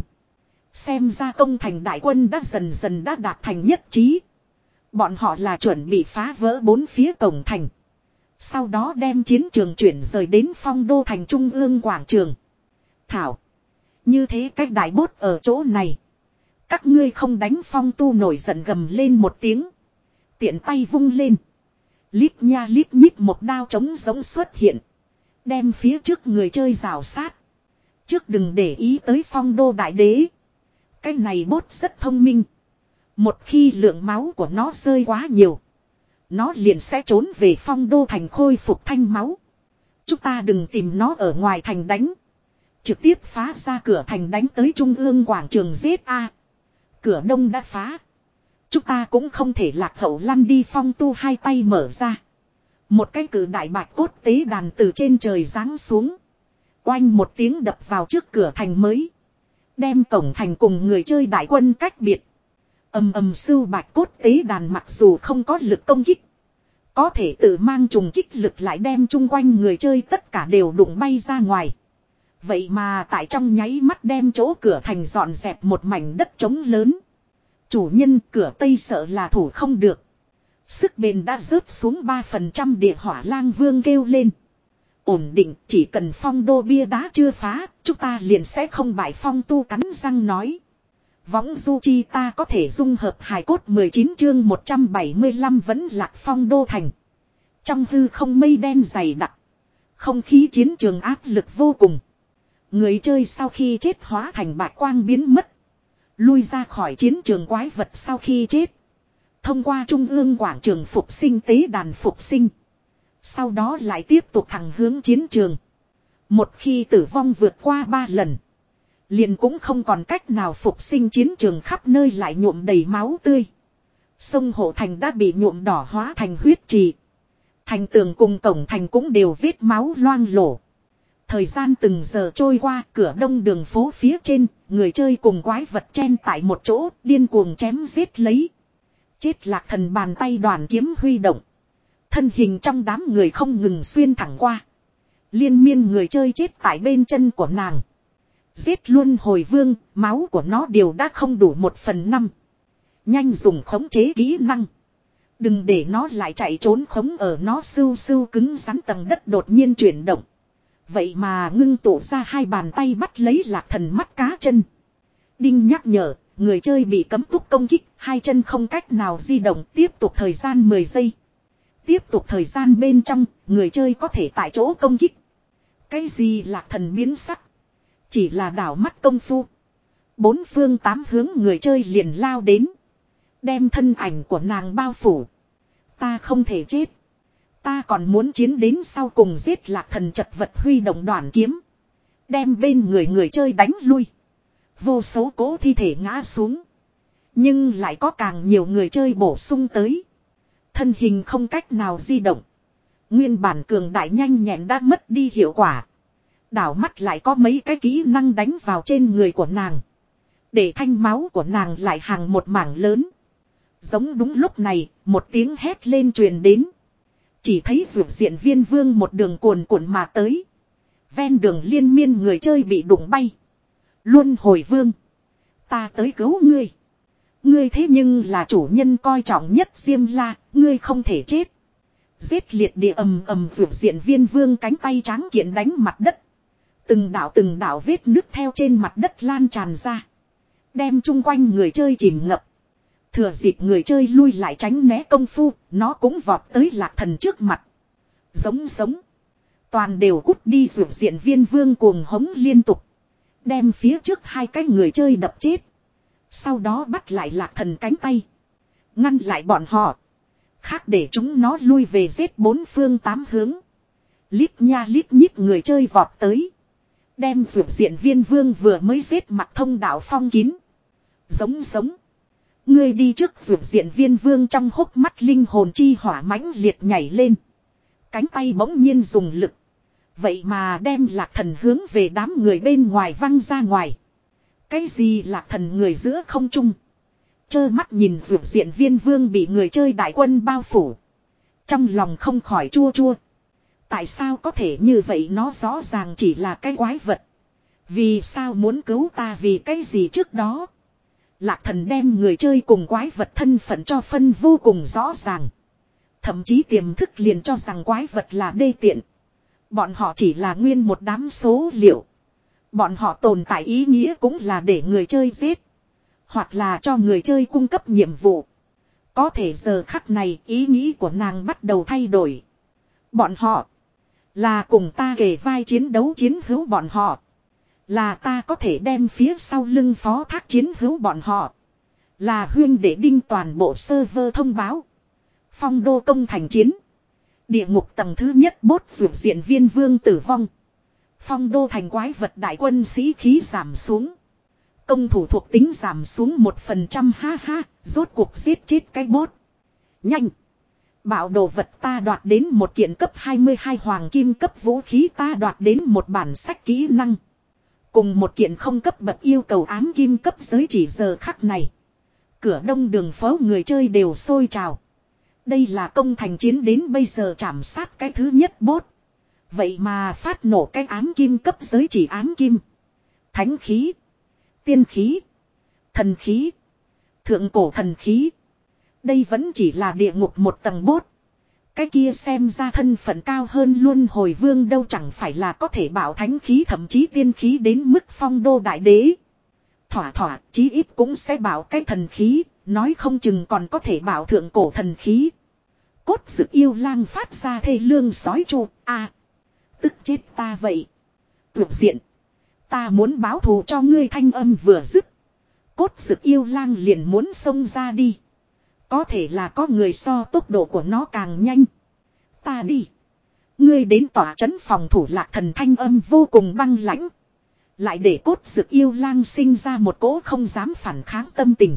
S1: Xem ra công thành đại quân đã dần dần đã đạt thành nhất trí. Bọn họ là chuẩn bị phá vỡ bốn phía cổng thành. Sau đó đem chiến trường chuyển rời đến Phong Đô thành trung ương quảng trường. Thảo. Như thế cách đại bốt ở chỗ này. Các ngươi không đánh Phong Tu nổi giận gầm lên một tiếng. Tiện tay vung lên. Lít nha lít nhít một đao trống giống xuất hiện. Đem phía trước người chơi rào sát. Trước đừng để ý tới Phong Đô đại đế. Cái này bốt rất thông minh. Một khi lượng máu của nó rơi quá nhiều. Nó liền sẽ trốn về Phong Đô thành khôi phục thanh máu. Chúng ta đừng tìm nó ở ngoài thành đánh. Trực tiếp phá ra cửa thành đánh tới trung ương quảng trường giết a. Cửa Đông đã phá. Chúng ta cũng không thể lạc hậu lăn đi. Phong Tu hai tay mở ra. Một cái cử đại bạch cốt tế đàn từ trên trời giáng xuống. Oanh một tiếng đập vào trước cửa thành mới. Đem cổng thành cùng người chơi đại quân cách biệt. Ầm ầm sưu bạch cốt tế đàn mặc dù không có lực công kích. Có thể tự mang trùng kích lực lại đem chung quanh người chơi tất cả đều đụng bay ra ngoài. Vậy mà tại trong nháy mắt đem chỗ cửa thành dọn dẹp một mảnh đất trống lớn. Chủ nhân cửa Tây sợ là thủ không được. Sức bền đã rớt xuống ba phần trăm. Địa hỏa lang vương kêu lên. Ổn định chỉ cần Phong Đô bia đá chưa phá. Chúng ta liền sẽ không bại. Phong Tu cắn răng nói. Võng du chi ta có thể dung hợp hài cốt mười chín chương một trăm bảy mươi lăm vẫn lạc Phong Đô thành. Trong hư không mây đen dày đặc. Không khí chiến trường áp lực vô cùng. Người chơi sau khi chết hóa thành bạch quang biến mất. Lui ra khỏi chiến trường quái vật sau khi chết. Thông qua trung ương quảng trường phục sinh tế đàn phục sinh. Sau đó lại tiếp tục thẳng hướng chiến trường. Một khi tử vong vượt qua ba lần. Liền cũng không còn cách nào phục sinh chiến trường khắp nơi lại nhuộm đầy máu tươi. Sông Hộ Thành đã bị nhuộm đỏ hóa thành huyết trì. Thành tường cùng cổng thành cũng đều vết máu loang lổ. Thời gian từng giờ trôi qua cửa Đông đường phố phía trên. Người chơi cùng quái vật chen tại một chỗ điên cuồng chém giết lấy. Chết Lạc Thần bàn tay đoàn kiếm huy động. Thân hình trong đám người không ngừng xuyên thẳng qua. Liên miên người chơi chết tại bên chân của nàng. Giết luôn hồi vương, máu của nó đều đã không đủ một phần năm. Nhanh dùng khống chế kỹ năng. Đừng để nó lại chạy trốn khống ở nó sưu sưu cứng rắn tầng đất đột nhiên chuyển động. Vậy mà ngưng tụ ra hai bàn tay bắt lấy Lạc Thần mắt cá chân. Đinh nhắc nhở, người chơi bị cấm túc công kích, hai chân không cách nào di động tiếp tục thời gian mười giây. Tiếp tục thời gian bên trong, người chơi có thể tại chỗ công kích. Cái gì Lạc Thần biến sắc? Chỉ là đảo mắt công phu. Bốn phương tám hướng người chơi liền lao đến. Đem thân ảnh của nàng bao phủ. Ta không thể chết. Ta còn muốn chiến đến sau cùng giết Lạc Thần chật vật huy động đoàn kiếm. Đem bên người người chơi đánh lui. Vô số cố thi thể ngã xuống. Nhưng lại có càng nhiều người chơi bổ sung tới. Thân hình không cách nào di động. Nguyên bản cường đại nhanh nhẹn đã mất đi hiệu quả. Đảo mắt lại có mấy cái kỹ năng đánh vào trên người của nàng. Để thanh máu của nàng lại hàng một mảng lớn. Giống đúng lúc này, một tiếng hét lên truyền đến. Chỉ thấy vượt diện Viên Vương một đường cuồn cuộn mà tới. Ven đường liên miên người chơi bị đụng bay. Luân hồi vương. Ta tới cứu ngươi. Ngươi thế nhưng là chủ nhân coi trọng nhất Diêm La, ngươi không thể chết. Giết liệt địa ầm ầm vượt diện Viên Vương cánh tay tráng kiện đánh mặt đất. Từng đảo từng đảo vết nước theo trên mặt đất lan tràn ra. Đem chung quanh người chơi chìm ngập. Thừa dịp người chơi lui lại tránh né công phu, nó cũng vọt tới Lạc Thần trước mặt. Giống giống. Toàn đều cút đi rượu diện Viên Vương cuồng hống liên tục. Đem phía trước hai cái người chơi đập chết. Sau đó bắt lại Lạc Thần cánh tay. Ngăn lại bọn họ. Khác để chúng nó lui về giết bốn phương tám hướng. Lít nha lít nhít người chơi vọt tới. Đem rượu diện Viên Vương vừa mới giết mặt thông đạo phong kín. Giống giống. Ngươi đi trước rượu diện Viên Vương trong hốc mắt linh hồn chi hỏa mãnh liệt nhảy lên. Cánh tay bỗng nhiên dùng lực. Vậy mà đem Lạc Thần hướng về đám người bên ngoài văng ra ngoài. Cái gì Lạc Thần người giữa không trung. Chơ mắt nhìn rượu diện Viên Vương bị người chơi đại quân bao phủ. Trong lòng không khỏi chua chua. Tại sao có thể như vậy, nó rõ ràng chỉ là cái quái vật. Vì sao muốn cứu ta, vì cái gì trước đó. Lạc Thần đem người chơi cùng quái vật thân phận cho phân vô cùng rõ ràng. Thậm chí tiềm thức liền cho rằng quái vật là đê tiện. Bọn họ chỉ là nguyên một đám số liệu. Bọn họ tồn tại ý nghĩa cũng là để người chơi giết. Hoặc là cho người chơi cung cấp nhiệm vụ. Có thể giờ khắc này ý nghĩ của nàng bắt đầu thay đổi. Bọn họ là cùng ta kề vai chiến đấu chiến hữu bọn họ. Là ta có thể đem phía sau lưng phó thác chiến hữu bọn họ. Là huyên để đinh toàn bộ server thông báo. Phong đô công thành chiến. Địa ngục tầng thứ nhất bốt rượu diện Viên Vương tử vong. Phong đô thành quái vật đại quân sĩ khí giảm xuống. Công thủ thuộc tính giảm xuống một phần trăm, ha ha, rốt cuộc giết chết cái bốt. Nhanh. Bảo đồ vật ta đoạt đến một kiện cấp hai mươi hai hoàng kim cấp vũ khí, ta đoạt đến một bản sách kỹ năng. Cùng một kiện không cấp bậc yêu cầu ám kim cấp giới chỉ giờ khắc này. Cửa đông đường phố người chơi đều sôi trào. Đây là công thành chiến đến bây giờ chạm sát cái thứ nhất bốt. Vậy mà phát nổ cái ám kim cấp giới chỉ ám kim. Thánh khí. Tiên khí. Thần khí. Thượng cổ thần khí. Đây vẫn chỉ là địa ngục một tầng bốt. Cái kia xem ra thân phận cao hơn luân hồi vương đâu, chẳng phải là có thể bảo thánh khí thậm chí tiên khí đến mức phong đô đại đế. Thỏa thỏa chí ít cũng sẽ bảo cái thần khí, nói không chừng còn có thể bảo thượng cổ thần khí. Cốt dực yêu lang phát ra thê lương sói chu, a à, tức chết ta vậy. Tuyệt diện. Ta muốn báo thù cho ngươi, thanh âm vừa dứt. Cốt dực yêu lang liền muốn xông ra đi. Có thể là có người so tốc độ của nó càng nhanh. Ta đi. Ngươi đến tỏa trấn phòng thủ, Lạc Thần thanh âm vô cùng băng lãnh. Lại để cốt dực yêu lang sinh ra một cỗ không dám phản kháng tâm tình.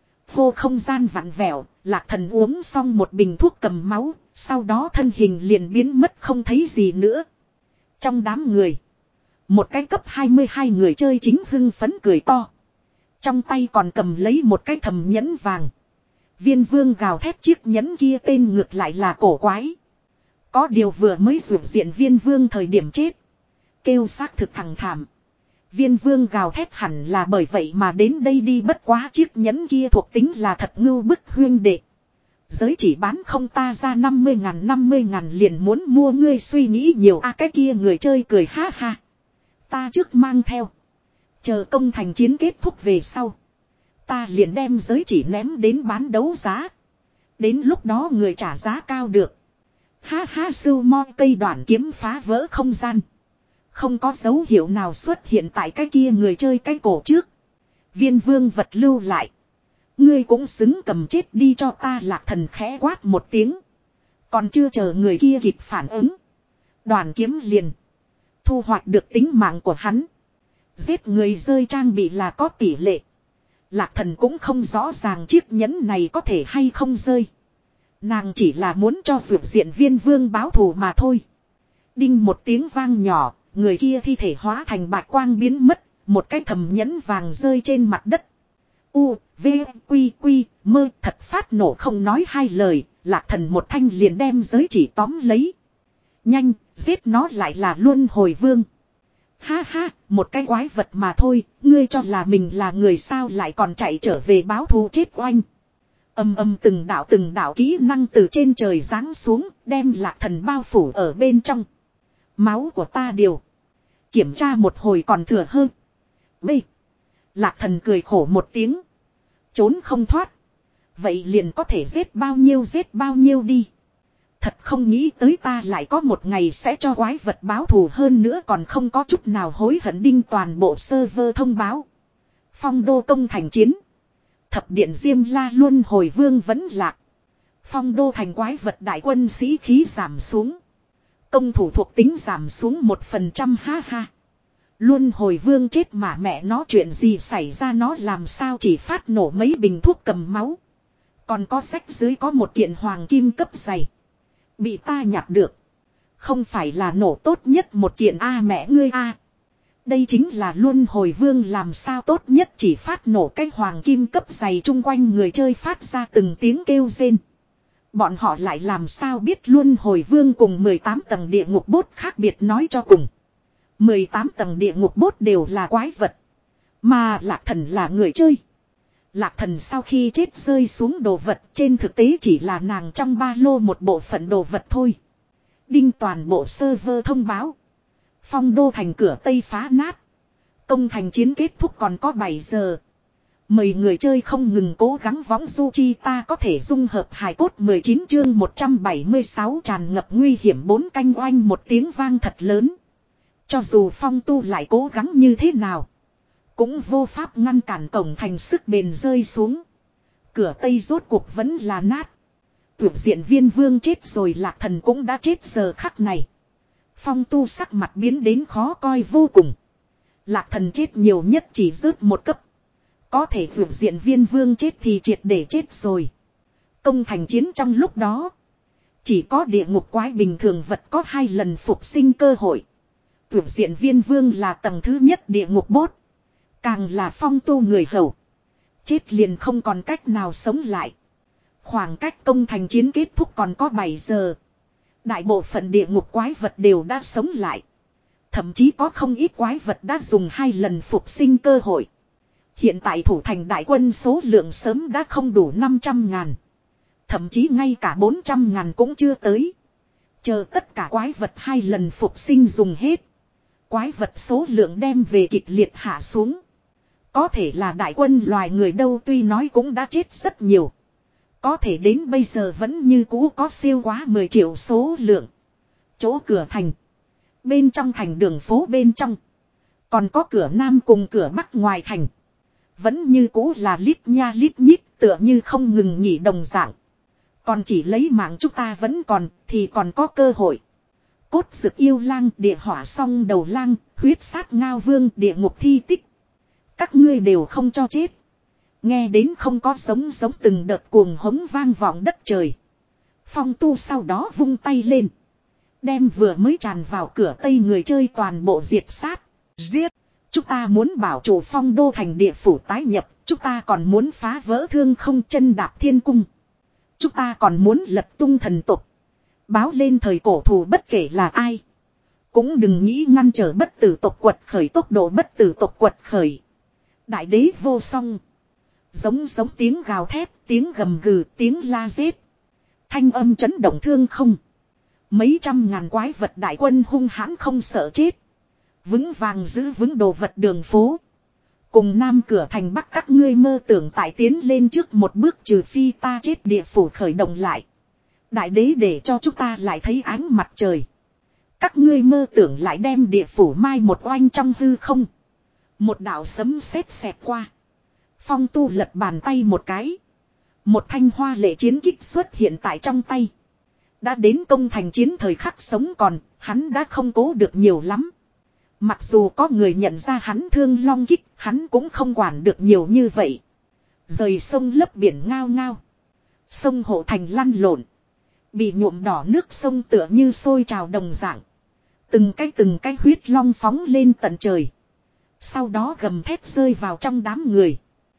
S1: Hô không gian vặn vẹo, Lạc Thần uống xong một bình thuốc cầm máu, sau đó thân hình liền biến mất không thấy gì nữa. Trong đám người, một cái cấp hai mươi hai người chơi chính hưng phấn cười to. Trong tay còn cầm lấy một cái thầm nhẫn vàng. Viên Vương gào thét chiếc nhẫn kia tên ngược lại là cổ quái. Có điều vừa mới rủ diện Viên Vương thời điểm chết. Kêu xác thực thằng thảm. Viên Vương gào thét hẳn là bởi vậy mà đến đây đi, bất quá chiếc nhẫn kia thuộc tính là thật ngưu bức huyên đệ. Giới chỉ bán không ta ra năm mươi ngàn năm mươi ngàn liền muốn mua, ngươi suy nghĩ nhiều a à, cái kia người chơi cười ha ha. Ta trước mang theo. Chờ công thành chiến kết thúc về sau. Ta liền đem giới chỉ ném đến bán đấu giá. Đến lúc đó người trả giá cao được. Ha ha, sưu mo cây đoạn kiếm phá vỡ không gian. Không có dấu hiệu nào xuất hiện tại cái kia người chơi cái cổ trước. Viên Vương vật lưu lại. Ngươi cũng xứng cầm chết đi cho ta, Lạc Thần khẽ quát một tiếng. Còn chưa chờ người kia kịp phản ứng. Đoàn kiếm liền. Thu hoạch được tính mạng của hắn. Giết người rơi trang bị là có tỷ lệ. Lạc Thần cũng không rõ ràng chiếc nhẫn này có thể hay không rơi. Nàng chỉ là muốn cho dược diện Viên Vương báo thù mà thôi. Đinh một tiếng vang nhỏ. Người kia thi thể hóa thành bạch quang biến mất. Một cái thầm nhẫn vàng rơi trên mặt đất. U, V, Quy, Quy, mơ thật phát nổ không nói hai lời. Lạc Thần một thanh liền đem giới chỉ tóm lấy. Nhanh, giết nó lại là luân hồi vương. Ha ha, một cái quái vật mà thôi. Ngươi cho là mình là người sao lại còn chạy trở về báo thù chết oanh. Âm âm từng đạo từng đạo kỹ năng từ trên trời giáng xuống. Đem Lạc Thần bao phủ ở bên trong. Máu của ta điều. Kiểm tra một hồi còn thừa hơn. B. Lạc Thần cười khổ một tiếng. Trốn không thoát. Vậy liền có thể giết bao nhiêu giết bao nhiêu đi. Thật không nghĩ tới ta lại có một ngày sẽ cho quái vật báo thù, hơn nữa còn không có chút nào hối hận. Đinh toàn bộ server thông báo. Phong đô công thành chiến. Thập điện Diêm La luân hồi vương vẫn lạc. Phong đô thành quái vật đại quân sĩ khí giảm xuống. Công thủ thuộc tính giảm xuống một phần trăm, ha ha. Luân hồi vương chết mà mẹ nó, chuyện gì xảy ra, nó làm sao chỉ phát nổ mấy bình thuốc cầm máu. Còn có sách dưới có một kiện hoàng kim cấp dày. Bị ta nhặt được. Không phải là nổ tốt nhất một kiện a à, mẹ ngươi a à. Đây chính là luân hồi vương, làm sao tốt nhất chỉ phát nổ cái hoàng kim cấp dày. Chung quanh người chơi phát ra từng tiếng kêu rên. Bọn họ lại làm sao biết luân hồi vương cùng mười tám tầng địa ngục bốt khác biệt, nói cho cùng. mười tám tầng địa ngục bốt đều là quái vật. Mà Lạc Thần là người chơi. Lạc Thần sau khi chết rơi xuống đồ vật, trên thực tế chỉ là nàng trong ba lô một bộ phận đồ vật thôi. Đinh toàn bộ server thông báo. Phong đô thành cửa Tây phá nát. Công thành chiến kết thúc còn có bảy giờ. Mời người chơi không ngừng cố gắng võng du chi ta có thể dung hợp hài cốt. Mười chín chương một trăm bảy mươi sáu tràn ngập nguy hiểm. Bốn canh oanh một tiếng vang thật lớn. Cho dù Phong tu lại cố gắng như thế nào, cũng vô pháp ngăn cản cổng thành sức bền rơi xuống. Cửa Tây rốt cuộc vẫn là nát. Tuyệt diện viên vương chết rồi, Lạc Thần cũng đã chết giờ khắc này. Phong tu sắc mặt biến đến khó coi vô cùng. Lạc Thần chết nhiều nhất chỉ rớt một cấp. Có thể tuyệt diện viên vương chết thì triệt để chết rồi. Công thành chiến trong lúc đó, chỉ có địa ngục quái bình thường vật có hai lần phục sinh cơ hội. Tuyệt diện viên vương là tầng thứ nhất địa ngục bốt. Càng là phong tu người hầu, chết liền không còn cách nào sống lại. Khoảng cách công thành chiến kết thúc còn có bảy giờ. Đại bộ phận địa ngục quái vật đều đã sống lại. Thậm chí có không ít quái vật đã dùng hai lần phục sinh cơ hội. Hiện tại thủ thành đại quân số lượng sớm đã không đủ năm trăm ngàn. Thậm chí ngay cả bốn trăm ngàn cũng chưa tới. Chờ tất cả quái vật hai lần phục sinh dùng hết, quái vật số lượng đem về kịch liệt hạ xuống. Có thể là đại quân loài người đâu, tuy nói cũng đã chết rất nhiều. Có thể đến bây giờ vẫn như cũ có siêu quá mười triệu số lượng. Chỗ cửa thành, bên trong thành đường phố bên trong, còn có cửa Nam cùng cửa Bắc ngoài thành, vẫn như cũ là lít nha lít nhít, tựa như không ngừng nghỉ đồng dạng. Còn chỉ lấy mạng chúng ta vẫn còn, thì còn có cơ hội. Cốt dực yêu lang, địa hỏa song đầu lang, huyết sát ngao vương, địa ngục thi tích. Các ngươi đều không cho chết. Nghe đến không có giống giống từng đợt cuồng hống vang vọng đất trời. Phong tu sau đó vung tay lên, đem vừa mới tràn vào cửa Tây người chơi toàn bộ diệt sát. Giết! Chúng ta muốn bảo chủ phong đô thành địa phủ tái nhập. Chúng ta còn muốn phá vỡ thương không chân đạp thiên cung. Chúng ta còn muốn lật tung thần tục. Báo lên thời cổ thù bất kể là ai. Cũng đừng nghĩ ngăn trở bất tử tộc quật khởi, tốc độ bất tử tộc quật khởi. Đại đế vô song. Giống giống tiếng gào thét, tiếng gầm gừ, tiếng la giết. Thanh âm chấn động thương không. Mấy trăm ngàn quái vật đại quân hung hãn không sợ chết. Vững vàng giữ vững đồ vật đường phố. Cùng Nam cửa thành Bắc các ngươi mơ tưởng tại tiến lên trước một bước, trừ phi ta chết địa phủ khởi động lại. Đại đế để cho chúng ta lại thấy ánh mặt trời. Các ngươi mơ tưởng lại đem địa phủ mai một oanh trong hư không. Một đạo sấm sét xẹt qua. Phong tu lật bàn tay một cái. Một thanh hoa lệ chiến kích xuất hiện tại trong tay. Đã đến công thành chiến thời khắc sống còn, hắn đã không cố được nhiều lắm. Mặc dù có người nhận ra hắn thương long kích, hắn cũng không quản được nhiều như vậy. Rời sông lấp biển ngao ngao. Sông Hộ Thành lăn lộn. Bị nhuộm đỏ nước sông tựa như sôi trào đồng dạng. Từng cái từng cái huyết long phóng lên tận trời. Sau đó gầm thét rơi vào trong đám người.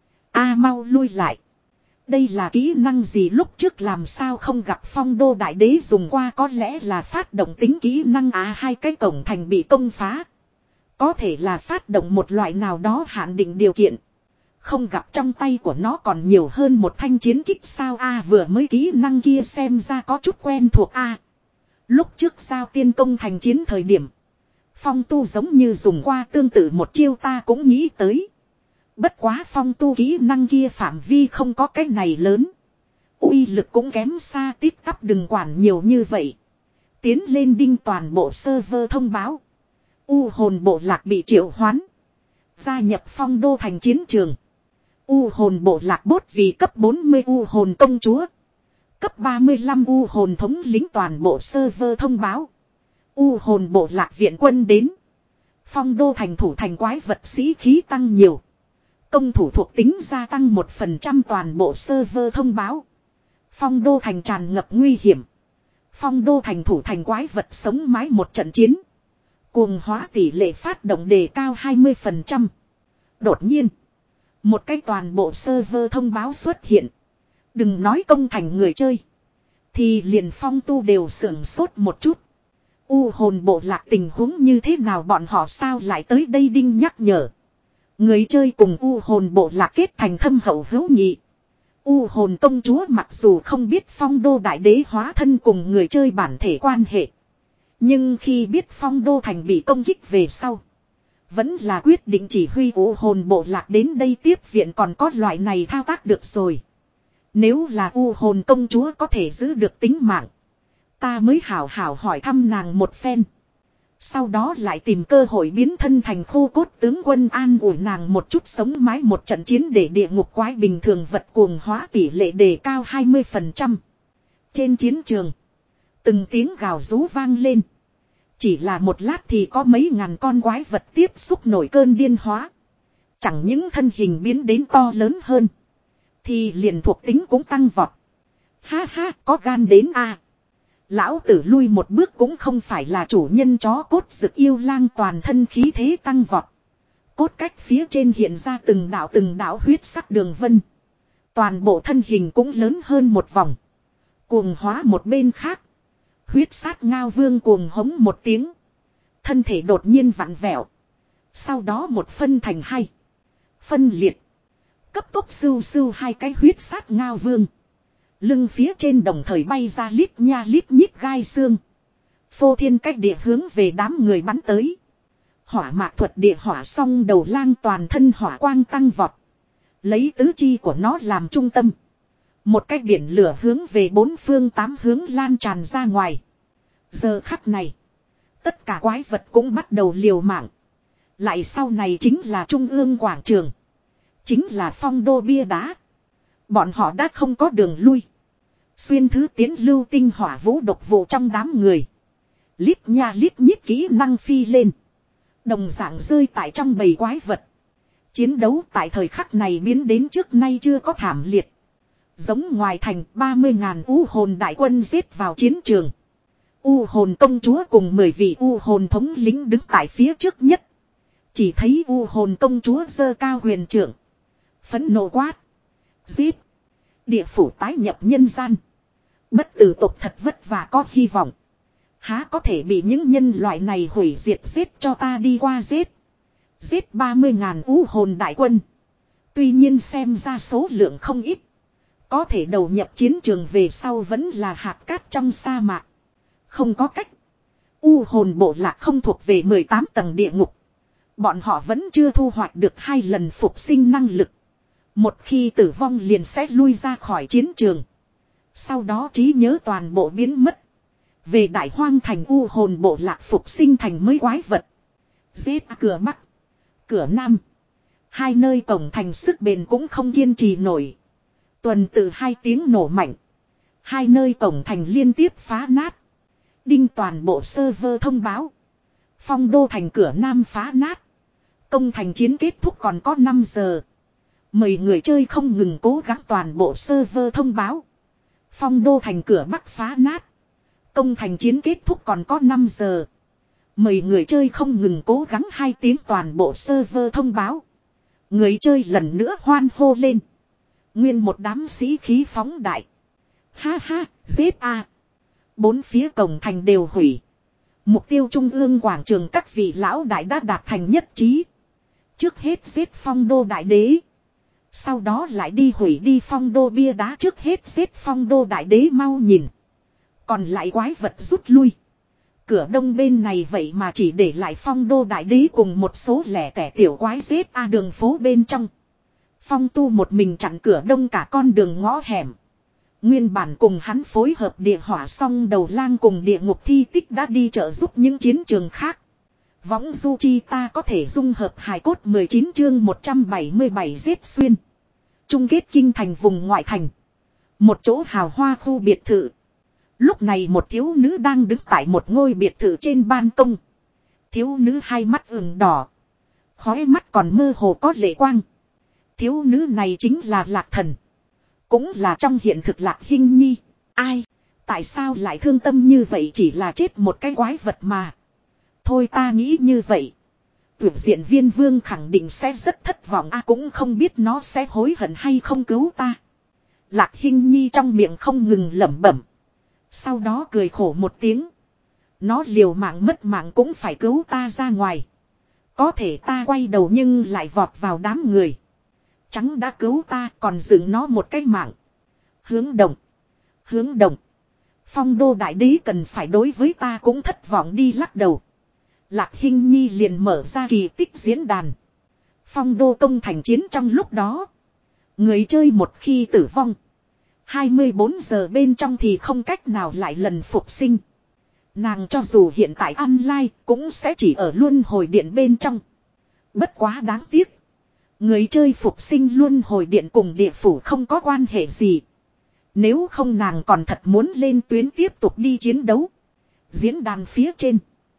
S1: A mau lui lại. Đây là kỹ năng gì, lúc trước làm sao không gặp phong đô đại đế dùng qua, có lẽ là phát động tính kỹ năng à, hai cái cổng thành bị công phá. Có thể là phát động một loại nào đó hạn định điều kiện. Không gặp trong tay của nó còn nhiều hơn một thanh chiến kích sao a à, vừa mới kỹ năng kia xem ra có chút quen thuộc a à. Lúc trước sao tiên công thành chiến thời điểm, phong tu giống như dùng qua tương tự một chiêu, ta cũng nghĩ tới. Bất quá phong tu kỹ năng kia phạm vi không có cái này lớn. uy lực cũng kém xa tít tắp đừng quản nhiều như vậy. Tiến lên đinh toàn bộ server thông báo. U hồn bộ lạc bị triệu hoán. Gia nhập phong đô thành chiến trường. U hồn bộ lạc bốt vì cấp bốn mươi u hồn công chúa. Cấp ba mươi lăm u hồn thống lĩnh toàn bộ server thông báo. U hồn bộ lạc viện quân đến. Phong đô thành thủ thành quái vật sĩ khí tăng nhiều. Công thủ thuộc tính gia tăng một phần trăm toàn bộ server thông báo. Phong đô thành tràn ngập nguy hiểm. Phong đô thành thủ thành quái vật sống mái một trận chiến. Cuồng hóa tỷ lệ phát động đề cao hai mươi phần trăm. Đột nhiên. Một cái toàn bộ server thông báo xuất hiện. Đừng nói công thành người chơi. Thì liền phong tu đều sưởng sốt một chút. U hồn bộ lạc tình huống như thế nào bọn họ sao lại tới đây đinh nhắc nhở. Người chơi cùng u hồn bộ lạc kết thành thâm hậu hữu nghị. U hồn công chúa mặc dù không biết phong đô đại đế hóa thân cùng người chơi bản thể quan hệ. Nhưng khi biết phong đô thành bị công kích về sau. Vẫn là quyết định chỉ huy u hồn bộ lạc đến đây tiếp viện còn có loại này thao tác được rồi. Nếu là u hồn công chúa có thể giữ được tính mạng. Ta mới hảo hảo hỏi thăm nàng một phen. Sau đó lại tìm cơ hội biến thân thành khô cốt tướng quân an ủi nàng một chút sống mái một trận chiến để địa ngục quái bình thường vật cuồng hóa tỷ lệ đề cao hai mươi phần trăm. Trên chiến trường. Từng tiếng gào rú vang lên. Chỉ là một lát thì có mấy ngàn con quái vật tiếp xúc nổi cơn điên hóa. Chẳng những thân hình biến đến to lớn hơn. Thì liền thuộc tính cũng tăng vọt. Ha ha, có gan đến a à. Lão tử lui một bước cũng không phải là chủ nhân chó cốt rực yêu lang toàn thân khí thế tăng vọt. Cốt cách phía trên hiện ra từng đạo từng đạo huyết sắc đường vân. Toàn bộ thân hình cũng lớn hơn một vòng. Cuồng hóa một bên khác. Huyết sát ngao vương cuồng hống một tiếng. Thân thể đột nhiên vặn vẹo. Sau đó một phân thành hai. Phân liệt. Cấp tốc sưu sưu hai cái huyết sát ngao vương. Lưng phía trên đồng thời bay ra lít nha lít nhít gai xương. Phô thiên cách địa hướng về đám người bắn tới. Hỏa mạc thuật địa hỏa song đầu lang toàn thân hỏa quang tăng vọt. Lấy tứ chi của nó làm trung tâm. Một cái biển lửa hướng về bốn phương tám hướng lan tràn ra ngoài. Giờ khắc này. Tất cả quái vật cũng bắt đầu liều mạng. Lại sau này chính là trung ương quảng trường. Chính là phong đô bia đá. Bọn họ đã không có đường lui. Xuyên thứ tiến lưu tinh hỏa vũ độc vụ trong đám người. Lít nha lít nhít kỹ năng phi lên. Đồng dạng rơi tại trong bầy quái vật. Chiến đấu tại thời khắc này biến đến trước nay chưa có thảm liệt. Giống ngoài thành ba mươi ngàn u hồn đại quân giết vào chiến trường. U hồn công chúa cùng mười vị u hồn thống lĩnh đứng tại phía trước nhất. Chỉ thấy u hồn công chúa giơ cao huyền trưởng. Phẫn nộ quát. Giết. Địa phủ tái nhập nhân gian. Bất tử tục thật vất vả có hy vọng. Há có thể bị những nhân loại này hủy diệt giết cho ta đi qua giết. Giết ba mươi ngàn u hồn đại quân. Tuy nhiên xem ra số lượng không ít. Có thể đầu nhập chiến trường về sau vẫn là hạt cát trong sa mạc. Không có cách. U hồn bộ lạc không thuộc về mười tám tầng địa ngục. Bọn họ vẫn chưa thu hoạch được hai lần phục sinh năng lực. Một khi tử vong liền sẽ lui ra khỏi chiến trường. Sau đó trí nhớ toàn bộ biến mất. Về đại hoang thành u hồn bộ lạc phục sinh thành mới quái vật. Giết cửa Bắc. Cửa Nam. Hai nơi cổng thành sức bền cũng không kiên trì nổi. Tuần tự hai tiếng nổ mạnh. Hai nơi cổng thành liên tiếp phá nát. Đinh toàn bộ server thông báo. Phong đô thành cửa Nam phá nát. Công thành chiến kết thúc còn có năm giờ. Mời người chơi không ngừng cố gắng toàn bộ server thông báo. Phong đô thành cửa Bắc phá nát. Công thành chiến kết thúc còn có năm giờ. Mời người chơi không ngừng cố gắng hai tiếng toàn bộ server thông báo. Người chơi lần nữa hoan hô lên. Nguyên một đám sĩ khí phóng đại. Ha ha, giết a. Bốn phía cổng thành đều hủy. Mục tiêu trung ương quảng trường các vị lão đại đã đạt thành nhất trí. Trước hết giết phong đô đại đế. Sau đó lại đi hủy đi phong đô bia đá trước hết giết phong đô đại đế mau nhìn. Còn lại quái vật rút lui. Cửa đông bên này vậy mà chỉ để lại phong đô đại đế cùng một số lẻ tẻ tiểu quái giết a đường phố bên trong. Phong tu một mình chặn cửa đông cả con đường ngõ hẻm. Nguyên bản cùng hắn phối hợp địa hỏa song đầu lang cùng địa ngục thi tích đã đi trợ giúp những chiến trường khác. Võng du chi ta có thể dung hợp hài cốt mười chín chương một trăm bảy mươi bảy giết xuyên. Chung kết kinh thành vùng ngoại thành. Một chỗ hào hoa khu biệt thự. Lúc này một thiếu nữ đang đứng tại một ngôi biệt thự trên ban công. Thiếu nữ hai mắt ửng đỏ. Khóe mắt còn mơ hồ có lệ quang. Thiếu nữ này chính là Lạc Thần. Cũng là trong hiện thực Lạc Hinh Nhi. Ai? Tại sao lại thương tâm như vậy, chỉ là chết một cái quái vật mà. Thôi ta nghĩ như vậy. Tuyển diện viên vương khẳng định sẽ rất thất vọng, a à, cũng không biết nó sẽ hối hận hay không cứu ta. Lạc Hinh Nhi trong miệng không ngừng lẩm bẩm. Sau đó cười khổ một tiếng. Nó liều mạng mất mạng cũng phải cứu ta ra ngoài. Có thể ta quay đầu nhưng lại vọt vào đám người. Trắng đã cứu ta còn dựng nó một cái mạng. Hướng động. Hướng động. Phong đô đại đế cần phải đối với ta cũng thất vọng đi lắc đầu. Lạc Hinh Nhi liền mở ra kỳ tích diễn đàn. Phong đô công thành chiến trong lúc đó. Người chơi một khi tử vong. hai mươi bốn giờ bên trong thì không cách nào lại lần phục sinh. Nàng cho dù hiện tại online cũng sẽ chỉ ở luân hồi điện bên trong. Bất quá đáng tiếc. Người chơi phục sinh luân hồi điện cùng địa phủ không có quan hệ gì. Nếu không nàng còn thật muốn lên tuyến tiếp tục đi chiến đấu. Diễn đàn phía trên.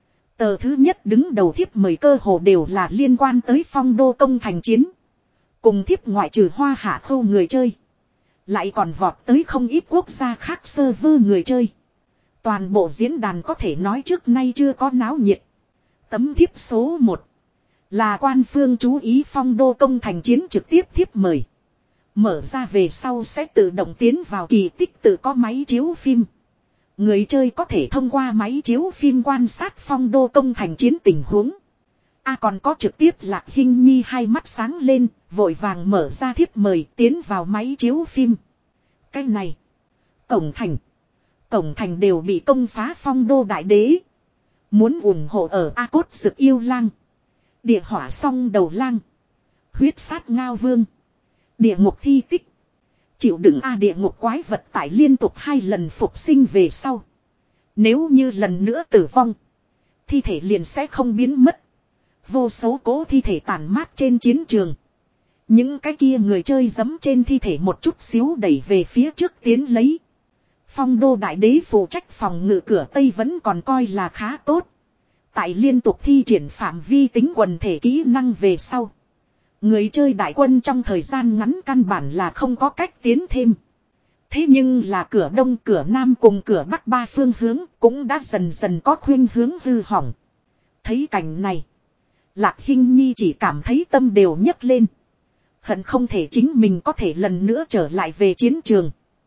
S1: Tờ thứ nhất đứng đầu thiếp mời cơ hồ đều là liên quan tới phong đô công thành chiến. Cùng thiếp ngoại trừ Hoa Hạ Khâu người chơi. Lại còn vọt tới không ít quốc gia khác server người chơi. Toàn bộ diễn đàn có thể nói trước nay chưa có náo nhiệt. Tấm thiếp số một. Là quan phương chú ý phong đô công thành chiến trực tiếp thiếp mời. Mở ra về sau sẽ tự động tiến vào kỳ tích tự có máy chiếu phim. Người chơi có thể thông qua máy chiếu phim quan sát phong đô công thành chiến tình huống. A à, còn có trực tiếp Lạc Hinh Nhi hai mắt sáng lên, vội vàng mở ra thiếp mời tiến vào máy chiếu phim. Cái này. Cổng thành. Cổng thành đều bị công phá phong đô đại đế. Muốn ủng hộ ở A Cốt Dực Yêu Lang. Địa hỏa song đầu lang. Huyết sát ngao vương. Địa ngục thi tích. Chịu đựng A địa ngục quái vật tại liên tục hai lần phục sinh về sau. Nếu như lần nữa tử vong. Thi thể liền sẽ không biến mất. Vô số cố thi thể tàn mát trên chiến trường. Những cái kia người chơi giẫm trên thi thể một chút xíu đẩy về phía trước tiến lấy. Phong đô đại đế phụ trách phòng ngự cửa Tây vẫn còn coi là khá tốt. Tại liên tục thi triển phạm vi tính quần thể kỹ năng về sau. Người chơi đại quân trong thời gian ngắn căn bản là không có cách tiến thêm. Thế nhưng là cửa Đông, cửa Nam cùng cửa Bắc ba phương hướng cũng đã dần dần có khuynh hướng hư hỏng. Thấy cảnh này. Lạc Hinh Nhi chỉ cảm thấy tâm đều nhấc lên. Hận không thể chính mình có thể lần nữa trở lại về chiến trường.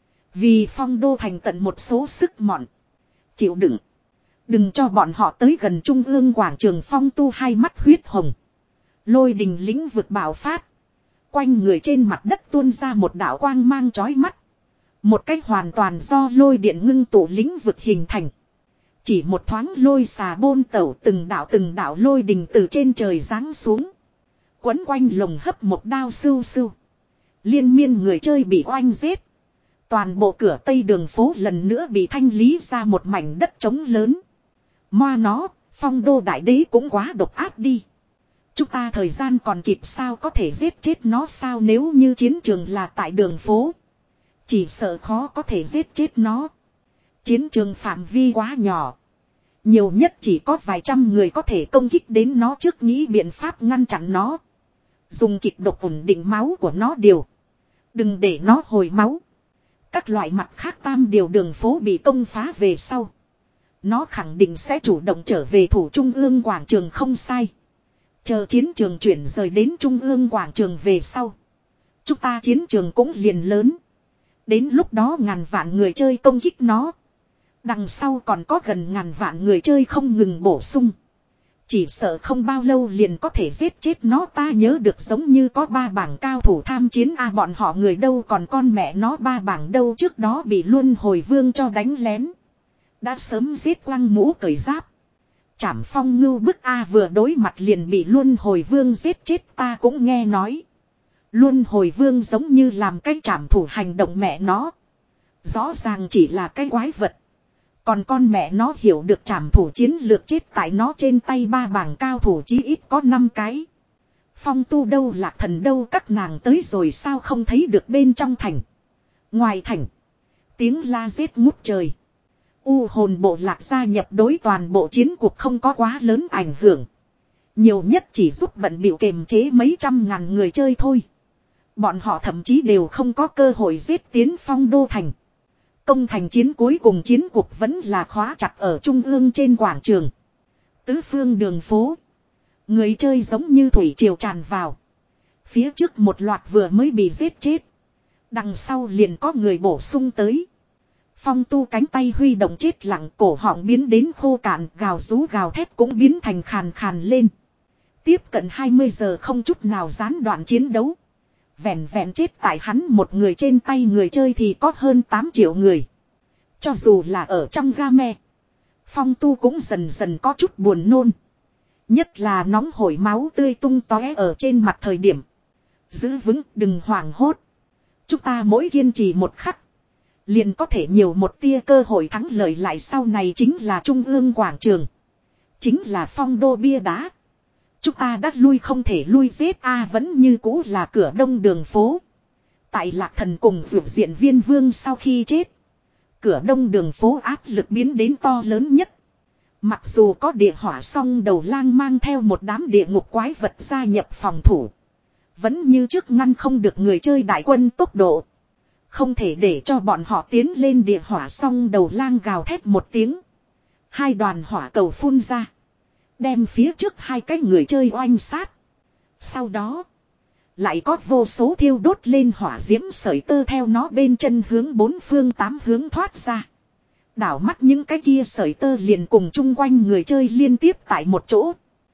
S1: Vì phong đô thành tận một số sức mọn. Chịu đựng. Đừng cho bọn họ tới gần trung ương quảng trường phong tu hai mắt huyết hồng. Lôi đình lĩnh vực bạo phát. Quanh người trên mặt đất tuôn ra một đạo quang mang chói mắt. Một cách hoàn toàn do lôi điện ngưng tụ lĩnh vực hình thành. Chỉ một thoáng lôi xà bôn tẩu từng đạo từng đạo lôi đình từ trên trời giáng xuống. Quấn quanh lồng hấp một đao sưu sưu. Liên miên người chơi bị oanh giết. Toàn bộ cửa Tây đường phố lần nữa bị thanh lý ra một mảnh đất trống lớn. Moa nó, phong đô đại đế cũng quá độc ác đi. Chúng ta thời gian còn kịp sao có thể giết chết nó sao, nếu như chiến trường là tại đường phố. Chỉ sợ khó có thể giết chết nó. Chiến trường phạm vi quá nhỏ. Nhiều nhất chỉ có vài trăm người có thể công kích đến nó trước nghĩ biện pháp ngăn chặn nó. Dùng kịch độc ổn định máu của nó điều. Đừng để nó hồi máu. Các loại mặt khác tam điều đường phố bị công phá về sau. Nó khẳng định sẽ chủ động trở về thủ trung ương quảng trường không sai. Chờ chiến trường chuyển rời đến trung ương quảng trường về sau. Chúng ta chiến trường cũng liền lớn. Đến lúc đó ngàn vạn người chơi công kích nó. Đằng sau còn có gần ngàn vạn người chơi không ngừng bổ sung. Chỉ sợ không bao lâu liền có thể giết chết nó. Ta nhớ được giống như có ba bảng cao thủ tham chiến a à, bọn họ người đâu còn con mẹ nó ba bảng đâu, trước đó bị luân hồi vương cho đánh lén. Đã sớm giết quăng mũ cởi giáp. Trảm phong ngưu bức a à, vừa đối mặt liền bị luân hồi vương giết chết. Ta cũng nghe nói. Luân hồi vương giống như làm cái trảm thủ hành động mẹ nó. Rõ ràng chỉ là cái quái vật. Còn con mẹ nó hiểu được trảm thủ chiến lược chết tại nó trên tay ba bảng cao thủ chí ít có năm cái. Phong Tu đâu Lạc Thần đâu các nàng tới rồi sao không thấy được bên trong thành. Ngoài thành. Tiếng la giết ngút trời. U hồn bộ lạc gia nhập đối toàn bộ chiến cuộc không có quá lớn ảnh hưởng. Nhiều nhất chỉ giúp bận bịu kềm chế mấy trăm ngàn người chơi thôi. Bọn họ thậm chí đều không có cơ hội giết tiến Phong Đô thành. Công thành chiến cuối cùng chiến cuộc vẫn là khóa chặt ở trung ương trên quảng trường. Tứ phương đường phố. Người chơi giống như thủy triều tràn vào. Phía trước một loạt vừa mới bị giết chết. Đằng sau liền có người bổ sung tới. Phong Tu cánh tay huy động chết lặng, cổ họng biến đến khô cạn, gào rú gào thét cũng biến thành khàn khàn lên. Tiếp cận hai mươi giờ không chút nào gián đoạn chiến đấu. Vẹn vẹn chết tại hắn một người trên tay người chơi thì có hơn tám triệu người. Cho dù là ở trong game, Phong Tu cũng dần dần có chút buồn nôn. Nhất là nóng hổi máu tươi tung tóe ở trên mặt thời điểm. Giữ vững, đừng hoảng hốt. Chúng ta mỗi kiên trì một khắc, liền có thể nhiều một tia cơ hội thắng lợi lại sau này chính là trung ương quảng trường. Chính là Phong Đô bia đá. Chúng ta đã lui không thể lui giết a vẫn như cũ là cửa đông đường phố. Tại Lạc Thần cùng vượt diện Viên Vương sau khi chết. Cửa đông đường phố áp lực biến đến to lớn nhất. Mặc dù có địa hỏa song đầu lang mang theo một đám địa ngục quái vật gia nhập phòng thủ. Vẫn như trước ngăn không được người chơi đại quân tốc độ. Không thể để cho bọn họ tiến lên địa hỏa song đầu lang gào thét một tiếng. Hai đoàn hỏa cầu phun ra. Đem phía trước hai cái người chơi oanh sát. Sau đó. Lại có vô số thiêu đốt lên hỏa diễm sợi tơ theo nó bên chân hướng bốn phương tám hướng thoát ra. Đảo mắt những cái kia sợi tơ liền cùng chung quanh người chơi liên tiếp tại một chỗ.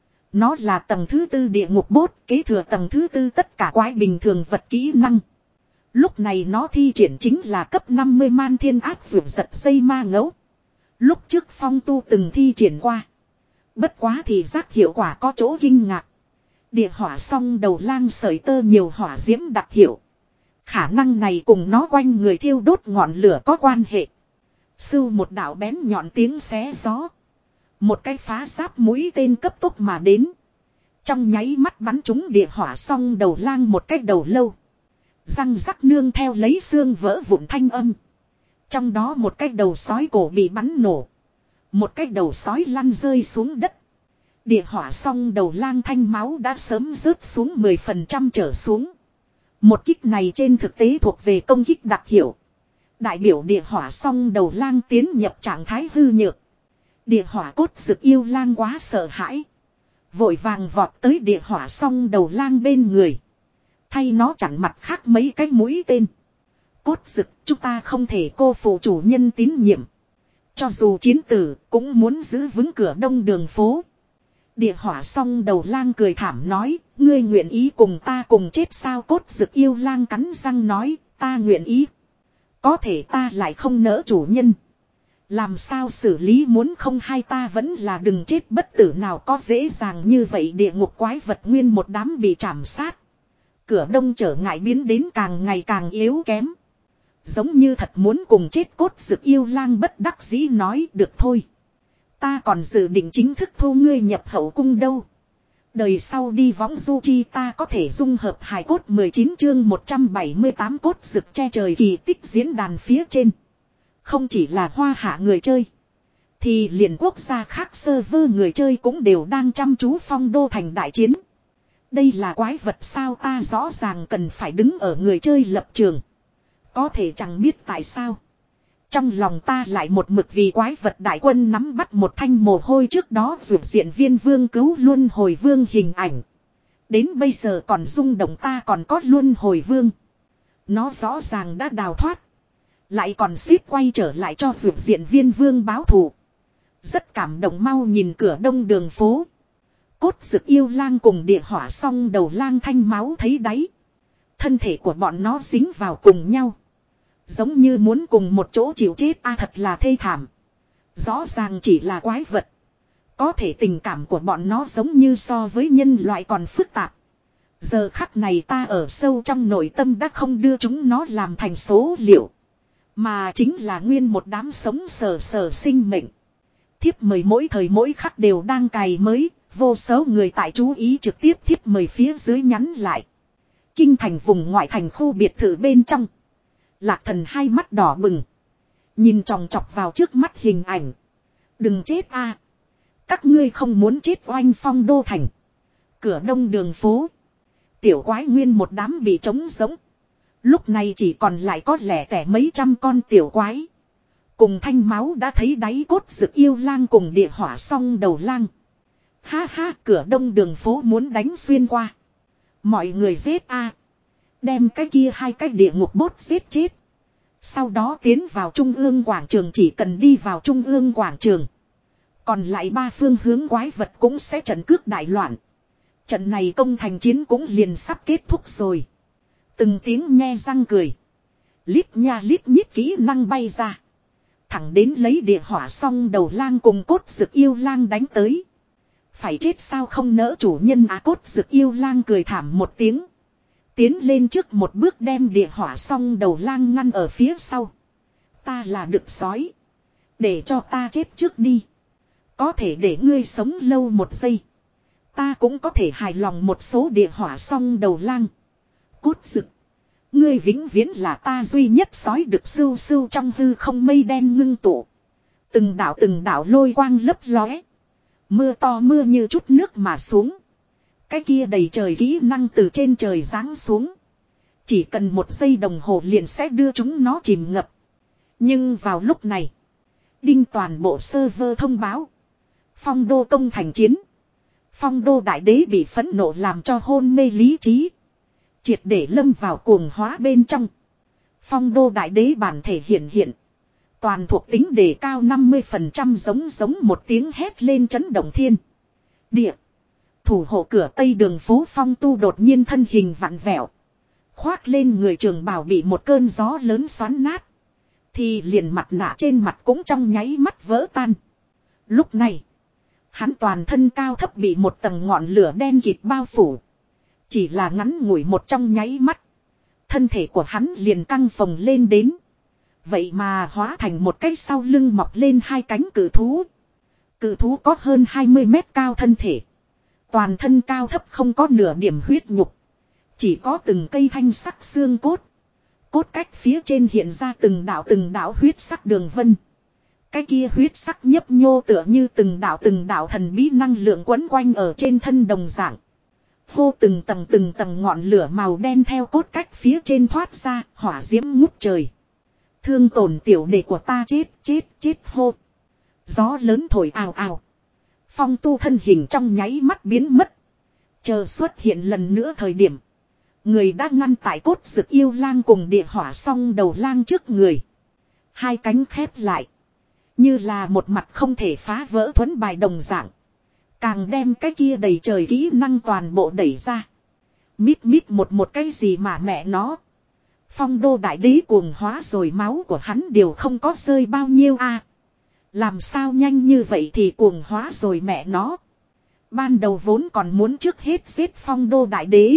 S1: Nó là tầng thứ tư địa ngục bốt, kế thừa tầng thứ tư tất cả quái bình thường vật kỹ năng. Lúc này nó thi triển chính là cấp năm mươi man thiên áp dụng giật dây ma ngẫu. Lúc trước Phong Tu từng thi triển qua. Bất quá thì giác hiệu quả có chỗ kinh ngạc. Địa hỏa song đầu lang sợi tơ nhiều hỏa diễm đặc hiệu. Khả năng này cùng nó quanh người thiêu đốt ngọn lửa có quan hệ. Sưu một đạo bén nhọn tiếng xé gió. Một cái phá giáp mũi tên cấp tốc mà đến. Trong nháy mắt bắn trúng địa hỏa song đầu lang một cái đầu lâu. Răng rắc nương theo lấy xương vỡ vụn thanh âm. Trong đó một cái đầu sói cổ bị bắn nổ. Một cái đầu sói lăn rơi xuống đất. Địa hỏa song đầu lang thanh máu đã sớm rớt xuống mười phần trăm trở xuống. Một kích này trên thực tế thuộc về công kích đặc hiệu. Đại biểu địa hỏa song đầu lang tiến nhập trạng thái hư nhược. Địa hỏa cốt rực yêu lang quá sợ hãi. Vội vàng vọt tới địa hỏa song đầu lang bên người. Thay nó chặn mặt khác mấy cái mũi tên. Cốt rực, chúng ta không thể cô phụ chủ nhân tín nhiệm. Cho dù chiến tử, cũng muốn giữ vững cửa đông đường phố. Địa hỏa song đầu lang cười thảm nói, ngươi nguyện ý cùng ta cùng chết sao? Cốt rực yêu lang cắn răng nói, ta nguyện ý. Có thể ta lại không nỡ chủ nhân. Làm sao xử lý muốn không hay ta vẫn là đừng chết bất tử nào có dễ dàng như vậy. Địa ngục quái vật nguyên một đám bị trảm sát. Cửa đông trở ngại biến đến càng ngày càng yếu kém. Giống như thật muốn cùng chết. Cốt rực yêu lang bất đắc dĩ nói được thôi. Ta còn dự định chính thức thu ngươi nhập hậu cung đâu. Đời sau đi võng du chi ta có thể dung hợp hài cốt. Mười chín chương một trăm bảy mươi tám cốt rực che trời kỳ tích diễn đàn phía trên. Không chỉ là hoa hạ người chơi. Thì liền quốc gia khác server người chơi cũng đều đang chăm chú Phong Đô thành đại chiến. Đây là quái vật sao? Ta rõ ràng cần phải đứng ở người chơi lập trường. Có thể chẳng biết tại sao. Trong lòng ta lại một mực vì quái vật đại quân nắm bắt một thanh mồ hôi. Trước đó dù diện Viên Vương cứu luân hồi vương hình ảnh. Đến bây giờ còn rung động ta còn có luân hồi vương. Nó rõ ràng đã đào thoát. Lại còn xếp quay trở lại cho dù diện Viên Vương báo thù. Rất cảm động mau nhìn cửa đông đường phố. Cốt rực yêu lang cùng địa hỏa song đầu lang thanh máu thấy đáy. Thân thể của bọn nó dính vào cùng nhau. Giống như muốn cùng một chỗ chịu chết a thật là thê thảm. Rõ ràng chỉ là quái vật. Có thể tình cảm của bọn nó giống như so với nhân loại còn phức tạp. Giờ khắc này ta ở sâu trong nội tâm đã không đưa chúng nó làm thành số liệu. Mà chính là nguyên một đám sống sờ sờ sinh mệnh. Thiếp mời mỗi thời mỗi khắc đều đang cày mới, vô số người tại chú ý trực tiếp thiếp mời phía dưới nhắn lại. Kinh thành vùng ngoại thành khu biệt thự bên trong. Lạc Thần hai mắt đỏ bừng. Nhìn tròng trọc vào trước mắt hình ảnh. Đừng chết a, các ngươi không muốn chết oanh phong đô thành. Cửa đông đường phố. Tiểu quái nguyên một đám bị trống giống. Lúc này chỉ còn lại có lẻ tẻ mấy trăm con tiểu quái. Cùng thanh máu đã thấy đáy cốt rực yêu lang cùng địa hỏa song đầu lang. Ha ha, cửa đông đường phố muốn đánh xuyên qua. Mọi người giết a, đem cái kia hai cái địa ngục bốt giết chết. Sau đó tiến vào trung ương quảng trường, chỉ cần đi vào trung ương quảng trường. Còn lại ba phương hướng quái vật cũng sẽ trận cước đại loạn. Trận này công thành chiến cũng liền sắp kết thúc rồi. Từng tiếng nhe răng cười. Lít nha lít nhít kỹ năng bay ra. Thẳng đến lấy địa hỏa song đầu lang cùng cốt rực yêu lang đánh tới. Phải chết sao không nỡ chủ nhân á, cốt rực yêu lang cười thảm một tiếng. Tiến lên trước một bước đem địa hỏa song đầu lang ngăn ở phía sau. Ta là đực sói. Để cho ta chết trước đi. Có thể để ngươi sống lâu một giây. Ta cũng có thể hài lòng một số địa hỏa song đầu lang. Cốt rực. Ngươi vĩnh viễn là ta duy nhất sói được sưu sưu trong hư không mây đen ngưng tụ. Từng đảo từng đảo lôi quang lấp lóe. Mưa to mưa như chút nước mà xuống. Cái kia đầy trời kỹ năng từ trên trời giáng xuống. Chỉ cần một giây đồng hồ liền sẽ đưa chúng nó chìm ngập. Nhưng vào lúc này. Đinh toàn bộ server thông báo. Phong đô công thành chiến. Phong đô đại đế bị phẫn nộ làm cho hôn mê lý trí. Triệt để lâm vào cuồng hóa bên trong. Phong đô đại đế bản thể hiện hiện. Toàn thuộc tính đề cao năm mươi phần trăm, giống giống một tiếng hét lên chấn động thiên địa. Thủ hộ cửa tây đường phố Phong tu đột nhiên thân hình vặn vẹo. Khoác lên người trường bào bị một cơn gió lớn xoắn nát. Thì liền mặt nạ trên mặt cũng trong nháy mắt vỡ tan. Lúc này. Hắn toàn thân cao thấp bị một tầng ngọn lửa đen kịt bao phủ. Chỉ là ngắn ngủi một trong nháy mắt. Thân thể của hắn liền căng phồng lên đến. Vậy mà hóa thành một cái sau lưng mọc lên hai cánh cự thú. Cự thú có hơn hai mươi mét cao thân thể. Toàn thân cao thấp không có nửa điểm huyết nhục. Chỉ có từng cây thanh sắc xương cốt. Cốt cách phía trên hiện ra từng đạo từng đạo huyết sắc đường vân. Cái kia huyết sắc nhấp nhô tựa như từng đạo từng đạo thần bí năng lượng quấn quanh ở trên thân đồng dạng. Hô, từng tầng từng tầng ngọn lửa màu đen theo cốt cách phía trên thoát ra, hỏa diễm ngút trời. Thương tổn tiểu đệ của ta chết, chết, chết hô. Gió lớn thổi ào ào. Phong tu thân hình trong nháy mắt biến mất. Chờ xuất hiện lần nữa thời điểm. Người đã ngăn tại cốt rực yêu lang cùng địa hỏa song đầu lang trước người. Hai cánh khép lại. Như là một mặt không thể phá vỡ thuẫn bài đồng dạng. Càng đem cái kia đầy trời kỹ năng toàn bộ đẩy ra. Mít mít một một cái gì mà mẹ nó. Phong đô đại đế cuồng hóa rồi, máu của hắn đều không có rơi bao nhiêu a. Làm sao nhanh như vậy thì cuồng hóa rồi mẹ nó. Ban đầu vốn còn muốn trước hết giết phong đô đại đế.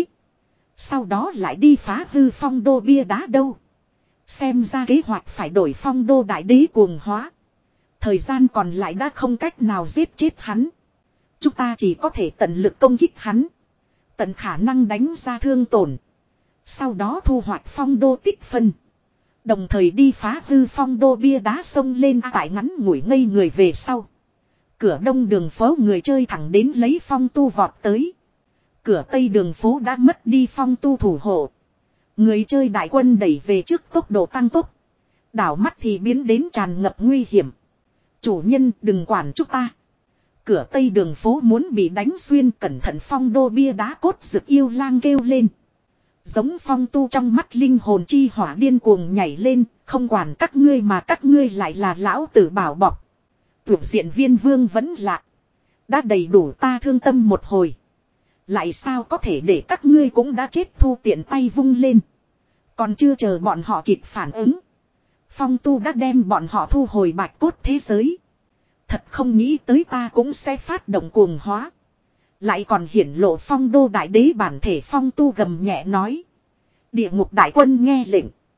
S1: Sau đó lại đi phá hư phong đô bia đá đâu. Xem ra kế hoạch phải đổi phong đô đại đế cuồng hóa. Thời gian còn lại đã không cách nào giết chết hắn. Chúng ta chỉ có thể tận lực công kích hắn. Tận khả năng đánh ra thương tổn. Sau đó thu hoạch phong đô tích phân. Đồng thời đi phá hư phong đô bia đá sông lên tại ngắn ngủi ngây người về sau. Cửa đông đường phố người chơi thẳng đến lấy phong tu vọt tới. Cửa tây đường phố đã mất đi phong tu thủ hộ. Người chơi đại quân đẩy về trước tốc độ tăng tốc. Đảo mắt thì biến đến tràn ngập nguy hiểm. Chủ nhân đừng quản chúng ta. Cửa tây đường phố muốn bị đánh xuyên, cẩn thận phong đô bia đá cốt rực yêu lang kêu lên. Giống phong tu trong mắt linh hồn chi hỏa điên cuồng nhảy lên, không quản các ngươi mà các ngươi lại là lão tử bảo bọc. Tuyệt diện viên vương vẫn lạc. Đã đầy đủ ta thương tâm một hồi. Lại sao có thể để các ngươi cũng đã chết thu tiện tay vung lên. Còn chưa chờ bọn họ kịp phản ứng. Phong tu đã đem bọn họ thu hồi bạch cốt thế giới. Thật không nghĩ tới ta cũng sẽ phát động cuồng hóa. Lại còn hiển lộ phong đô đại đế bản thể. Phong tu gầm nhẹ nói. Địa ngục đại quân nghe lệnh.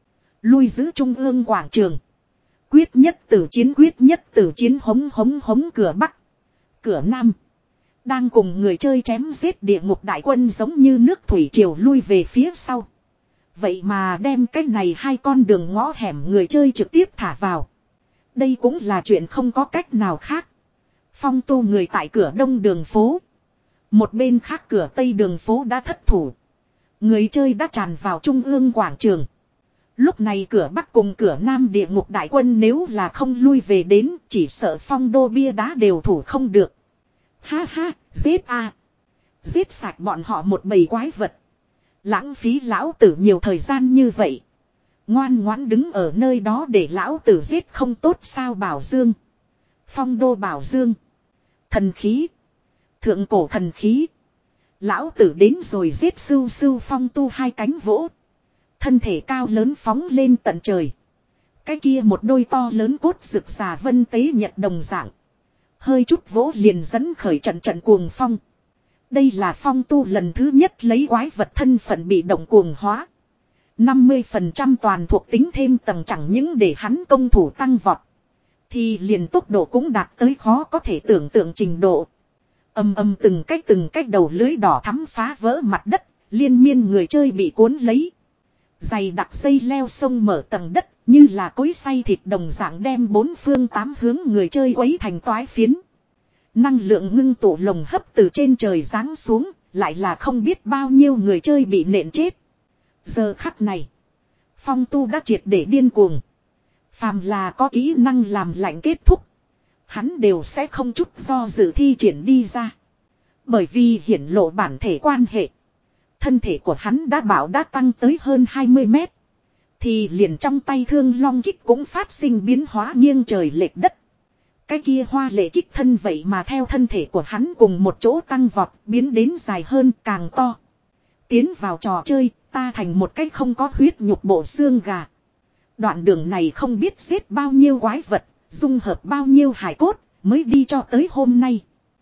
S1: Lui giữ trung ương quảng trường. Quyết nhất tử chiến quyết nhất tử chiến hống hống hống cửa Bắc. Cửa Nam. Đang cùng người chơi chém giết địa ngục đại quân giống như nước thủy triều lui về phía sau. Vậy mà đem cái này hai con đường ngõ hẻm người chơi trực tiếp thả vào. Đây cũng là chuyện không có cách nào khác. Phong tu người tại cửa đông đường phố. Một bên khác cửa tây đường phố đã thất thủ. Người chơi đã tràn vào trung ương quảng trường. Lúc này cửa Bắc cùng cửa Nam địa ngục đại quân nếu là không lui về đến chỉ sợ phong đô bia đá đều thủ không được. Ha ha, giết a, giết sạch bọn họ một bầy quái vật. Lãng phí lão tử nhiều thời gian như vậy. Ngoan ngoãn đứng ở nơi đó để lão tử giết không tốt sao Bảo Dương. Phong đô Bảo Dương. Thần khí. Thượng cổ thần khí. Lão tử đến rồi giết sưu sưu phong tu hai cánh vỗ. Thân thể cao lớn phóng lên tận trời. Cái kia một đôi to lớn cốt rực xà vân tế nhật đồng dạng. Hơi chút vỗ liền dẫn khởi trận trận cuồng phong. Đây là phong tu lần thứ nhất lấy quái vật thân phận bị động cuồng hóa. năm mươi phần trăm toàn thuộc tính thêm tầng chẳng những để hắn công thủ tăng vọt. Thì liền tốc độ cũng đạt tới khó có thể tưởng tượng trình độ. Âm âm từng cách từng cách đầu lưới đỏ thắm phá vỡ mặt đất. Liên miên người chơi bị cuốn lấy. Dày đặc dây leo sông mở tầng đất. Như là cối xay thịt đồng dạng đem bốn phương tám hướng người chơi quấy thành toái phiến. Năng lượng ngưng tụ lồng hấp từ trên trời giáng xuống. Lại là không biết bao nhiêu người chơi bị nện chết. Giờ khắc này. Phong tu đã triệt để điên cuồng. Phàm là có kỹ năng làm lạnh kết thúc. Hắn đều sẽ không chút do dự thi triển đi ra. Bởi vì hiển lộ bản thể quan hệ. Thân thể của hắn đã bảo đã tăng tới hơn hai mươi mét. Thì liền trong tay thương long kích cũng phát sinh biến hóa nghiêng trời lệch đất. Cái kia hoa lệ kích thân vậy mà theo thân thể của hắn cùng một chỗ tăng vọt biến đến dài hơn càng to. Tiến vào trò chơi ta thành một cái không có huyết nhục bộ xương gà. Đoạn đường này không biết giết bao nhiêu quái vật, dung hợp bao nhiêu hài cốt mới đi cho tới hôm nay.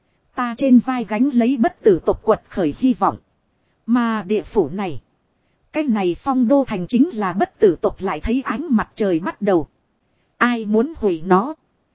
S1: Ta trên vai gánh lấy bất tử tộc quật khởi hy vọng. Mà địa phủ này. Cái này phong đô thành chính là bất tử tộc lại thấy ánh mặt trời bắt đầu. Ai muốn hủy nó.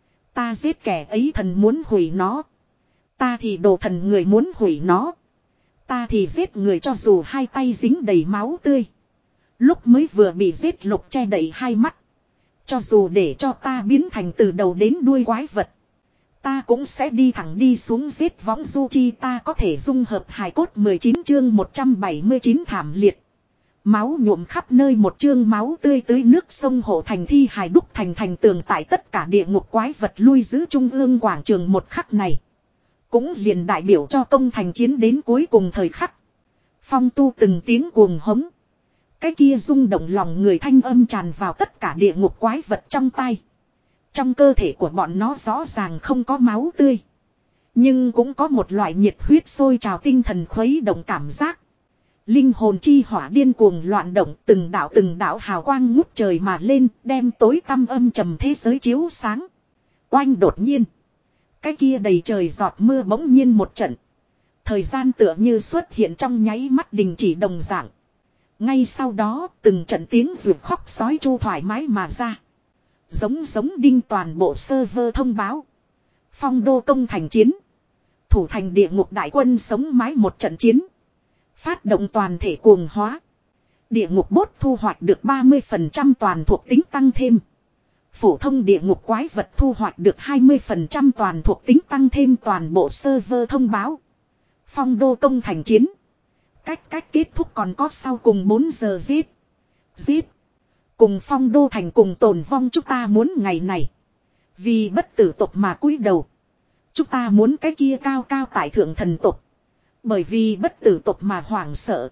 S1: Ta giết kẻ ấy thần muốn hủy nó. Ta thì đồ thần người muốn hủy nó. Ta thì giết người cho dù hai tay dính đầy máu tươi. Lúc mới vừa bị giết lục che đậy hai mắt. Cho dù để cho ta biến thành từ đầu đến đuôi quái vật. Ta cũng sẽ đi thẳng đi xuống giết võng du chi ta có thể dung hợp hài cốt mười chín chương một trăm bảy mươi chín thảm liệt. Máu nhuộm khắp nơi một chương máu tươi tưới nước sông hộ thành thi hài đúc thành thành tường tại tất cả địa ngục quái vật lui giữ trung ương quảng trường một khắc này. Cũng liền đại biểu cho công thành chiến đến cuối cùng thời khắc. Phong tu từng tiếng cuồng hống. Cái kia rung động lòng người thanh âm tràn vào tất cả địa ngục quái vật trong tay. Trong cơ thể của bọn nó rõ ràng không có máu tươi. Nhưng cũng có một loại nhiệt huyết sôi trào tinh thần khuấy động cảm giác. Linh hồn chi hỏa điên cuồng loạn động từng đạo từng đạo hào quang ngút trời mà lên đem tối tăm âm trầm thế giới chiếu sáng. Oanh đột nhiên. Cái kia đầy trời giọt mưa bỗng nhiên một trận. Thời gian tựa như xuất hiện trong nháy mắt đình chỉ đồng dạng. Ngay sau đó từng trận tiếng vượt khóc sói chu thoải mái mà ra. Giống giống đinh toàn bộ server thông báo. Phong đô công thành chiến. Thủ thành địa ngục đại quân sống mái một trận chiến. Phát động toàn thể cuồng hóa. Địa ngục bốt thu hoạch được ba mươi phần trăm toàn thuộc tính tăng thêm. Phổ thông địa ngục quái vật thu hoạch được hai mươi phần trăm toàn thuộc tính tăng thêm toàn bộ server thông báo. Phong đô công thành chiến. Cách cách kết thúc còn có sau cùng bốn giờ giết. Giết. Cùng phong đô thành cùng tồn vong chúng ta muốn ngày này. Vì bất tử tộc mà cúi đầu. Chúng ta muốn cái kia cao cao tại thượng thần tộc. Bởi vì bất tử tộc mà hoảng sợ.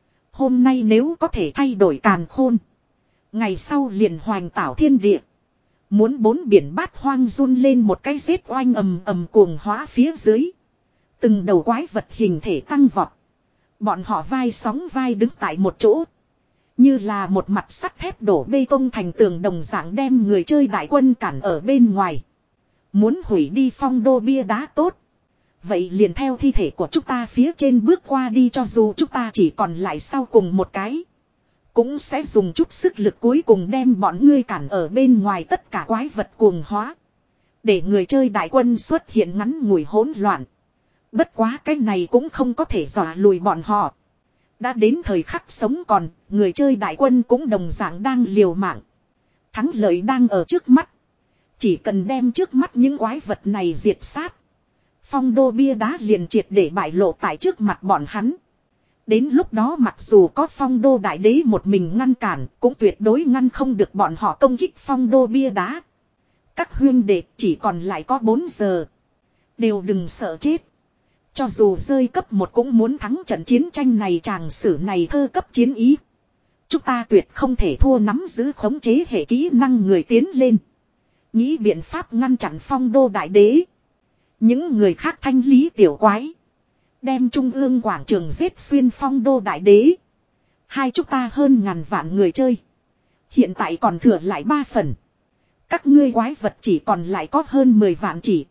S1: Hôm nay nếu có thể thay đổi càn khôn. Ngày sau liền hoành tảo thiên địa. Muốn bốn biển bát hoang run lên một cái giết oanh ầm ầm cuồng hóa phía dưới. Từng đầu quái vật hình thể tăng vọt. Bọn họ vai sóng vai đứng tại một chỗ. Như là một mặt sắt thép đổ bê tông thành tường đồng dạng đem người chơi đại quân cản ở bên ngoài. Muốn hủy đi phong đô bia đá tốt. Vậy liền theo thi thể của chúng ta phía trên bước qua đi cho dù chúng ta chỉ còn lại sau cùng một cái. Cũng sẽ dùng chút sức lực cuối cùng đem bọn ngươi cản ở bên ngoài tất cả quái vật cuồng hóa. Để người chơi đại quân xuất hiện ngắn ngủi hỗn loạn. Bất quá cái này cũng không có thể dọa lùi bọn họ. Đã đến thời khắc sống còn, người chơi đại quân cũng đồng dạng đang liều mạng. Thắng lợi đang ở trước mắt. Chỉ cần đem trước mắt những quái vật này diệt sát. Phong đô bia đá liền triệt để bại lộ tại trước mặt bọn hắn. Đến lúc đó mặc dù có phong đô đại đế một mình ngăn cản, cũng tuyệt đối ngăn không được bọn họ công kích phong đô bia đá. Các huyên đệ chỉ còn lại có bốn giờ. Đều đừng sợ chết. Cho dù rơi cấp một cũng muốn thắng trận chiến tranh này tràng sử này thơ cấp chiến ý. Chúng ta tuyệt không thể thua nắm giữ khống chế hệ kỹ năng người tiến lên. Nghĩ biện pháp ngăn chặn phong đô đại đế. Những người khác thanh lý tiểu quái. Đem trung ương quảng trường giết xuyên phong đô đại đế. Hai chúng ta hơn ngàn vạn người chơi. Hiện tại còn thừa lại ba phần. Các ngươi quái vật chỉ còn lại có hơn mười vạn chỉ.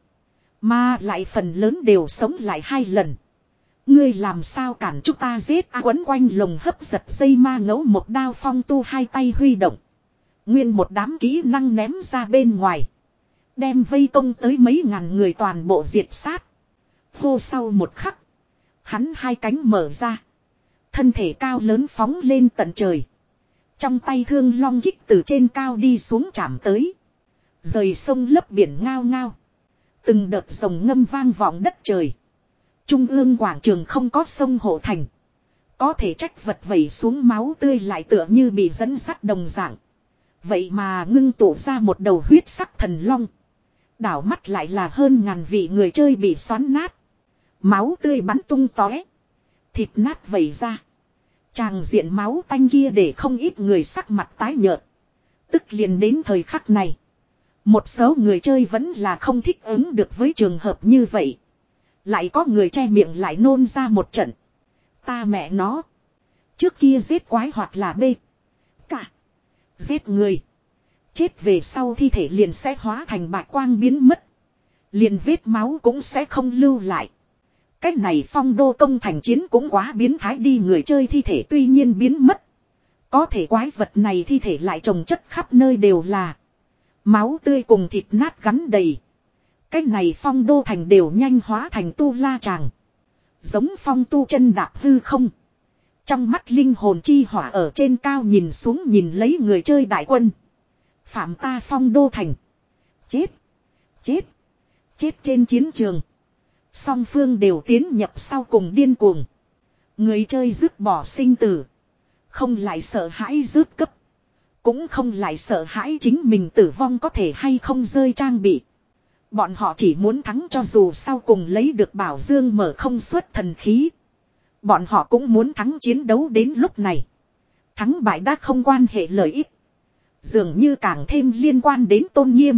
S1: Mà lại phần lớn đều sống lại hai lần. Ngươi làm sao cản chúng ta giết à, quấn quanh lồng hấp giật dây ma ngẫu một đao phong tu hai tay huy động. Nguyên một đám kỹ năng ném ra bên ngoài. Đem vây công tới mấy ngàn người toàn bộ diệt sát. Hô sau một khắc. Hắn hai cánh mở ra. Thân thể cao lớn phóng lên tận trời. Trong tay thương long kích từ trên cao đi xuống chạm tới. Rời sông lấp biển ngao ngao. Từng đợt rồng ngâm vang vọng đất trời. Trung ương quảng trường không có sông hộ thành. Có thể trách vật vẩy xuống máu tươi lại tựa như bị dẫn sắt đồng dạng. Vậy mà ngưng tụ ra một đầu huyết sắc thần long. Đảo mắt lại là hơn ngàn vị người chơi bị xoắn nát. Máu tươi bắn tung tóe. Thịt nát vẩy ra. Tràng diện máu tanh kia để không ít người sắc mặt tái nhợt. Tức liền đến thời khắc này. Một số người chơi vẫn là không thích ứng được với trường hợp như vậy. Lại có người che miệng lại nôn ra một trận. Ta mẹ nó. Trước kia giết quái hoặc là bê. Cả. Giết người. Chết về sau thi thể liền sẽ hóa thành bạch quang biến mất. Liền vết máu cũng sẽ không lưu lại. Cách này phong đô công thành chiến cũng quá biến thái đi, người chơi thi thể tuy nhiên biến mất. Có thể quái vật này thi thể lại trồng chất khắp nơi đều là. Máu tươi cùng thịt nát gắn đầy. Cách này phong đô thành đều nhanh hóa thành tu la tràng. Giống phong tu chân đạp hư không. Trong mắt linh hồn chi hỏa ở trên cao nhìn xuống nhìn lấy người chơi đại quân. Phạm ta phong đô thành. Chết. Chết. Chết trên chiến trường. Song phương đều tiến nhập sau cùng điên cuồng. Người chơi dứt bỏ sinh tử. Không lại sợ hãi rớt cấp. Cũng không lại sợ hãi chính mình tử vong có thể hay không rơi trang bị. Bọn họ chỉ muốn thắng, cho dù sau cùng lấy được bảo dương mở không xuất thần khí. Bọn họ cũng muốn thắng, chiến đấu đến lúc này. Thắng bại đã không quan hệ lợi ích. Dường như càng thêm liên quan đến tôn nghiêm.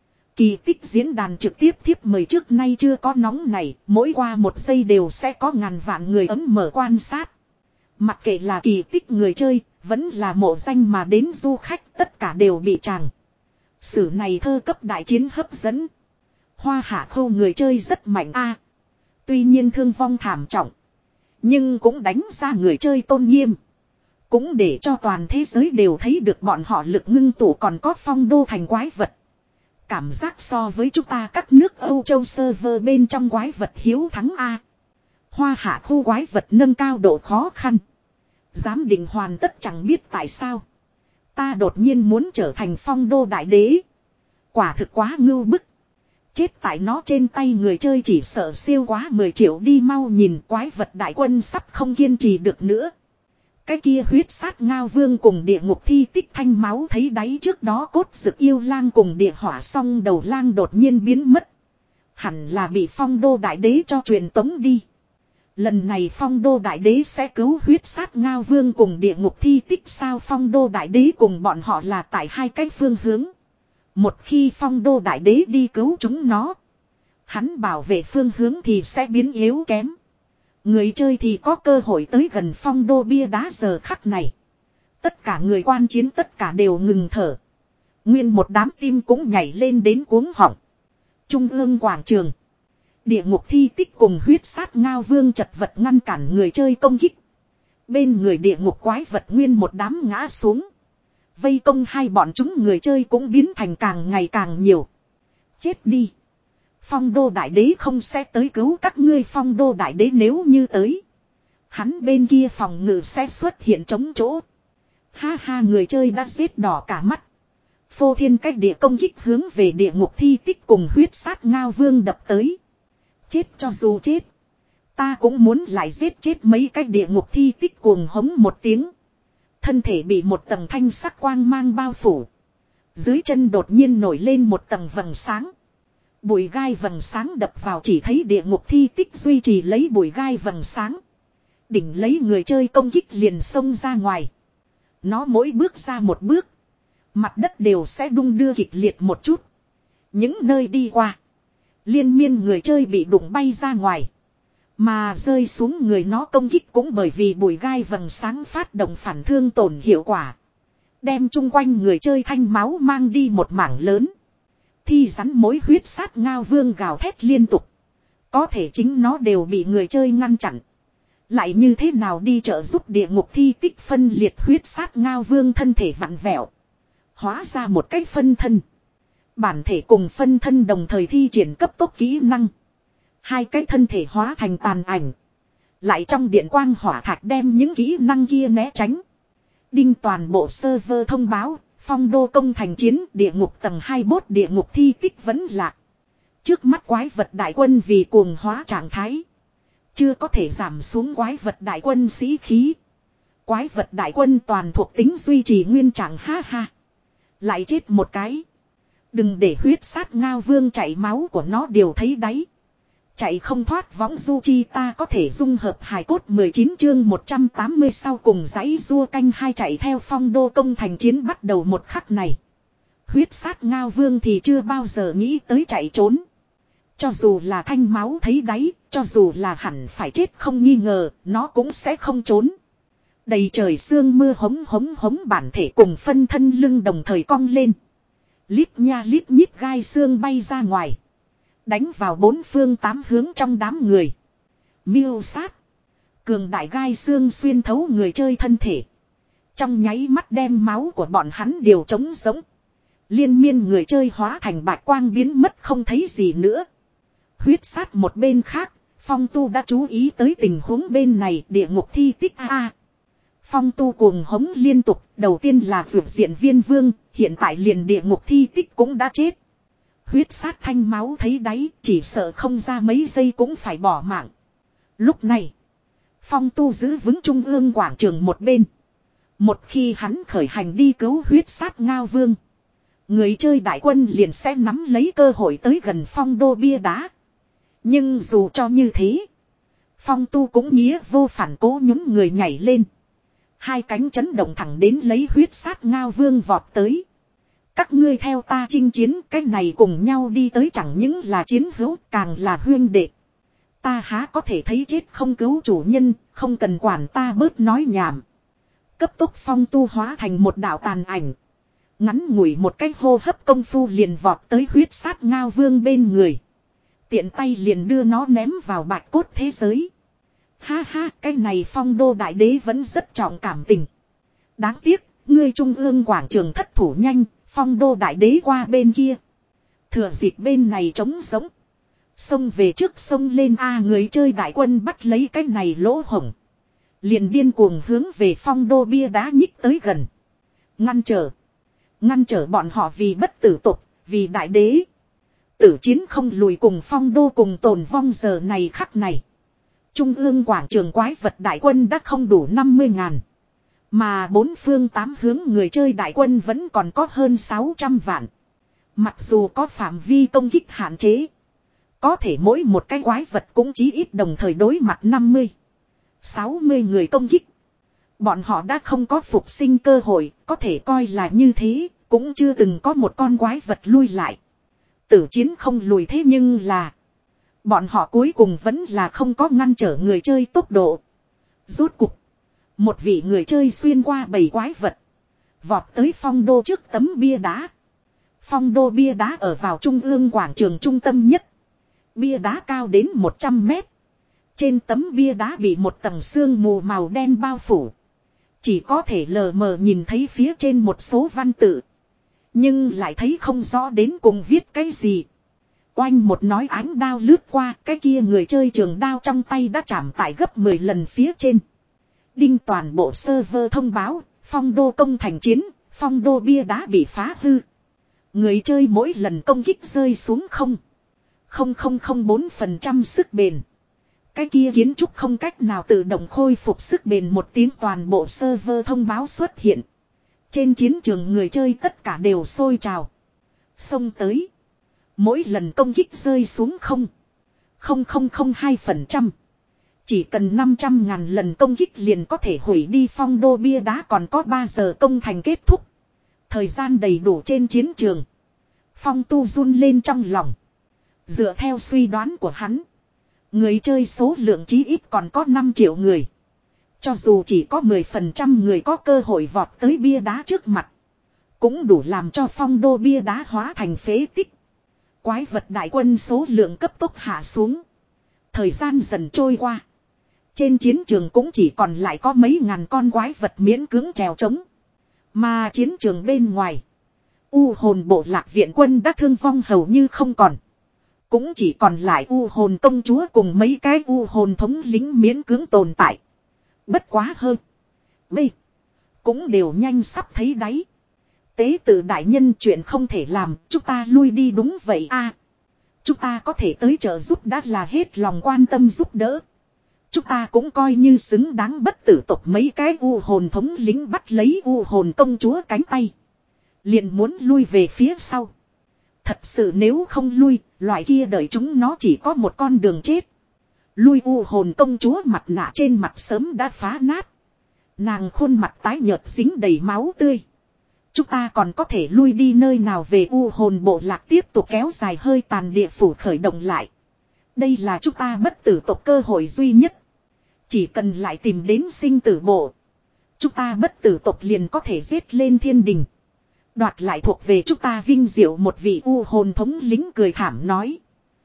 S1: Kỳ tích diễn đàn trực tiếp thiếp mời trước nay chưa có nóng này. Mỗi qua một giây đều sẽ có ngàn vạn người ấm mở quan sát. Mặc kệ là kỳ tích người chơi, vẫn là mộ danh mà đến du khách, tất cả đều bị tràng. Sử này thơ cấp đại chiến hấp dẫn. Hoa hạ khâu người chơi rất mạnh a. Tuy nhiên thương vong thảm trọng. Nhưng cũng đánh ra người chơi tôn nghiêm. Cũng để cho toàn thế giới đều thấy được bọn họ lực ngưng tụ còn có phong đô thành quái vật. Cảm giác so với chúng ta các nước Âu Châu server bên trong quái vật hiếu thắng A. Hoa hạ khu quái vật nâng cao độ khó khăn. Giám định hoàn tất chẳng biết tại sao. Ta đột nhiên muốn trở thành phong đô đại đế. Quả thực quá ngưu bức. Chết tại nó trên tay người chơi chỉ sợ siêu quá mười triệu đi, mau nhìn quái vật đại quân sắp không kiên trì được nữa. Cái kia huyết sát ngao vương cùng địa ngục thi tích thanh máu thấy đáy trước đó cốt dực yêu lang cùng địa hỏa song đầu lang đột nhiên biến mất. Hẳn là bị phong đô đại đế cho truyền tống đi. Lần này phong đô đại đế sẽ cứu huyết sát ngao vương cùng địa ngục thi tích sao? Phong đô đại đế cùng bọn họ là tại hai cái phương hướng. Một khi phong đô đại đế đi cứu chúng nó, hắn bảo vệ phương hướng thì sẽ biến yếu kém. Người chơi thì có cơ hội tới gần phong đô bia đá. Giờ khắc này, tất cả người quan chiến tất cả đều ngừng thở. Nguyên một đám tim cũng nhảy lên đến cuống họng. Trung ương quảng trường, địa ngục thi tích cùng huyết sát ngao vương chật vật ngăn cản người chơi công kích. Bên người địa ngục quái vật nguyên một đám ngã xuống. Vây công hai bọn chúng người chơi cũng biến thành càng ngày càng nhiều. Chết đi. Phong đô đại đế không sẽ tới cứu các ngươi. Phong đô đại đế nếu như tới, hắn bên kia phòng ngự sẽ xuất hiện trống chỗ. Ha ha, người chơi đã giết đỏ cả mắt. Phô thiên cách địa công kích hướng về địa ngục thi tích cùng huyết sát ngao vương đập tới. Chết cho dù chết, ta cũng muốn lại giết chết mấy cái địa ngục thi tích cuồng hống một tiếng. Thân thể bị một tầng thanh sắc quang mang bao phủ. Dưới chân đột nhiên nổi lên một tầng vầng sáng. Bụi gai vầng sáng đập vào chỉ thấy địa ngục thi tích duy trì lấy bụi gai vầng sáng. Đỉnh lấy người chơi công kích liền xông ra ngoài. Nó mỗi bước ra một bước, mặt đất đều sẽ đung đưa kịch liệt một chút. Những nơi đi qua, liên miên người chơi bị đụng bay ra ngoài. Mà rơi xuống người nó công kích cũng bởi vì bụi gai vầng sáng phát động phản thương tổn hiệu quả. Đem chung quanh người chơi thanh máu mang đi một mảng lớn. Thi rắn mối huyết sát ngao vương gào thét liên tục. Có thể chính nó đều bị người chơi ngăn chặn. Lại như thế nào đi trợ giúp địa ngục thi tích phân liệt huyết sát ngao vương thân thể vặn vẹo. Hóa ra một cách phân thân. Bản thể cùng phân thân đồng thời thi triển cấp tốc kỹ năng. Hai cái thân thể hóa thành tàn ảnh. Lại trong điện quang hỏa thạch đem những kỹ năng kia né tránh. Đinh toàn bộ server thông báo. Phong đô công thành chiến địa ngục tầng hai bốt địa ngục thi tích vẫn lạc. Trước mắt quái vật đại quân vì cuồng hóa trạng thái. Chưa có thể giảm xuống quái vật đại quân sĩ khí. Quái vật đại quân toàn thuộc tính duy trì nguyên trạng, ha ha. Lại chết một cái. Đừng để huyết sát ngao vương chảy máu của nó đều thấy đáy. Chạy không thoát võng du chi ta có thể dung hợp hài cốt mười chín chương một trăm tám mươi sau cùng giấy rua canh hai chạy theo phong đô công thành chiến bắt đầu một khắc này. Huyết sát ngao vương thì chưa bao giờ nghĩ tới chạy trốn. Cho dù là thanh máu thấy đáy, cho dù là hẳn phải chết không nghi ngờ, nó cũng sẽ không trốn. Đầy trời sương mưa hống hống hống bản thể cùng phân thân lưng đồng thời cong lên. Lít nha lít nhít gai xương bay ra ngoài. Đánh vào bốn phương tám hướng trong đám người. Miêu sát. Cường đại gai xương xuyên thấu người chơi thân thể. Trong nháy mắt đem máu của bọn hắn đều trống sống. Liên miên người chơi hóa thành bạch quang biến mất không thấy gì nữa. Huyết sát một bên khác, Phong Tu đã chú ý tới tình huống bên này địa ngục thi tích a a. Phong Tu cuồng hống liên tục, đầu tiên là vượt diện viên vương, hiện tại liền địa ngục thi tích cũng đã chết. Huyết sát thanh máu thấy đáy, chỉ sợ không ra mấy giây cũng phải bỏ mạng. Lúc này, Phong Tu giữ vững trung ương quảng trường một bên. Một khi hắn khởi hành đi cứu huyết sát ngao vương, người chơi đại quân liền sẽ nắm lấy cơ hội tới gần phong đô bia đá. Nhưng dù cho như thế, Phong Tu cũng nghĩa vô phản cố nhún người nhảy lên. Hai cánh chấn động thẳng đến lấy huyết sát ngao vương vọt tới. Các ngươi theo ta chinh chiến, cái này cùng nhau đi tới chẳng những là chiến hữu, càng là huyên đệ. Ta há có thể thấy chết không cứu chủ nhân, không cần quản ta bớt nói nhảm. Cấp tốc Phong Tu hóa thành một đạo tàn ảnh. Ngắn ngủi một cái hô hấp công phu liền vọt tới huyết sát ngao vương bên người. Tiện tay liền đưa nó ném vào bạch cốt thế giới. Ha ha, cái này phong đô đại đế vẫn rất trọng cảm tình. Đáng tiếc, ngươi trung ương quảng trường thất thủ nhanh, phong đô đại đế qua bên kia. Thừa dịp bên này trống sống. Xông về trước sông lên a người chơi đại quân bắt lấy cái này lỗ hổng. Liền điên cuồng hướng về phong đô bia đá nhích tới gần. Ngăn trở. Ngăn trở bọn họ vì bất tử tục, vì đại đế. Tử chiến không lùi cùng phong đô cùng tồn vong giờ này khắc này. Trung ương quảng trường quái vật đại quân đã không đủ năm mươi ngàn. Mà bốn phương tám hướng người chơi đại quân vẫn còn có hơn sáu trăm vạn. Mặc dù có phạm vi công kích hạn chế. Có thể mỗi một cái quái vật cũng chí ít đồng thời đối mặt năm mươi, sáu mươi người công kích. Bọn họ đã không có phục sinh cơ hội, có thể coi là như thế, cũng chưa từng có một con quái vật lui lại. Tử chiến không lùi thế nhưng là bọn họ cuối cùng vẫn là không có ngăn trở người chơi tốc độ. Rốt cục, một vị người chơi xuyên qua bầy quái vật, vọt tới phong đô trước tấm bia đá. Phong đô bia đá ở vào trung ương quảng trường trung tâm nhất. Bia đá cao đến một trăm mét. Trên tấm bia đá bị một tầng sương mù màu đen bao phủ. Chỉ có thể lờ mờ nhìn thấy phía trên một số văn tự. Nhưng lại thấy không rõ đến cùng viết cái gì. Oanh một nói ánh đao lướt qua, cái kia người chơi trường đao trong tay đã chạm tại gấp mười lần phía trên. Đinh toàn bộ server thông báo, phong đô công thành chiến, phong đô bia đá bị phá hư. Người chơi mỗi lần công kích rơi xuống không. không không không bốn phần trăm sức bền. Cái kia kiến trúc không cách nào tự động khôi phục sức bền, một tiếng toàn bộ server thông báo xuất hiện. Trên chiến trường người chơi tất cả đều sôi trào. Xông tới. Mỗi lần công kích rơi xuống không. không không không hai phần trăm. Chỉ cần năm trăm ngàn lần công kích liền có thể hủy đi phong đô bia đá, còn có ba giờ công thành kết thúc. Thời gian đầy đủ trên chiến trường. Phong tu run lên trong lòng. Dựa theo suy đoán của hắn, người chơi số lượng chí ít còn có năm triệu người. Cho dù chỉ có mười phần trăm người có cơ hội vọt tới bia đá trước mặt, cũng đủ làm cho phong đô bia đá hóa thành phế tích. Quái vật đại quân số lượng cấp tốc hạ xuống. Thời gian dần trôi qua. Trên chiến trường cũng chỉ còn lại có mấy ngàn con quái vật miễn cưỡng trèo trống. Mà chiến trường bên ngoài, U hồn bộ lạc viện quân đã thương vong hầu như không còn. Cũng chỉ còn lại U hồn công chúa cùng mấy cái U hồn thống lính miễn cưỡng tồn tại. Bất quá hơn. B. Cũng đều nhanh sắp thấy đáy. Tế tự đại nhân, chuyện không thể làm, chúng ta lui đi. Đúng vậy a, chúng ta có thể tới trợ giúp đã là hết lòng quan tâm giúp đỡ. Chúng ta cũng coi như xứng đáng. Bất tử tộc mấy cái U hồn thống lính bắt lấy U hồn công chúa cánh tay, liền muốn lui về phía sau. Thật sự nếu không lui, loại kia đợi chúng nó chỉ có một con đường chết. Lui U hồn công chúa mặt nạ trên mặt sớm đã phá nát. Nàng khuôn mặt tái nhợt dính đầy máu tươi. Chúng ta còn có thể lui đi nơi nào? Về U hồn bộ lạc tiếp tục kéo dài hơi tàn địa phủ khởi động lại. Đây là chúng ta bất tử tộc cơ hội duy nhất. Chỉ cần lại tìm đến sinh tử bộ, chúng ta bất tử tộc liền có thể giết lên thiên đình, đoạt lại thuộc về chúng ta vinh diệu. Một vị U hồn thống lính cười thảm nói.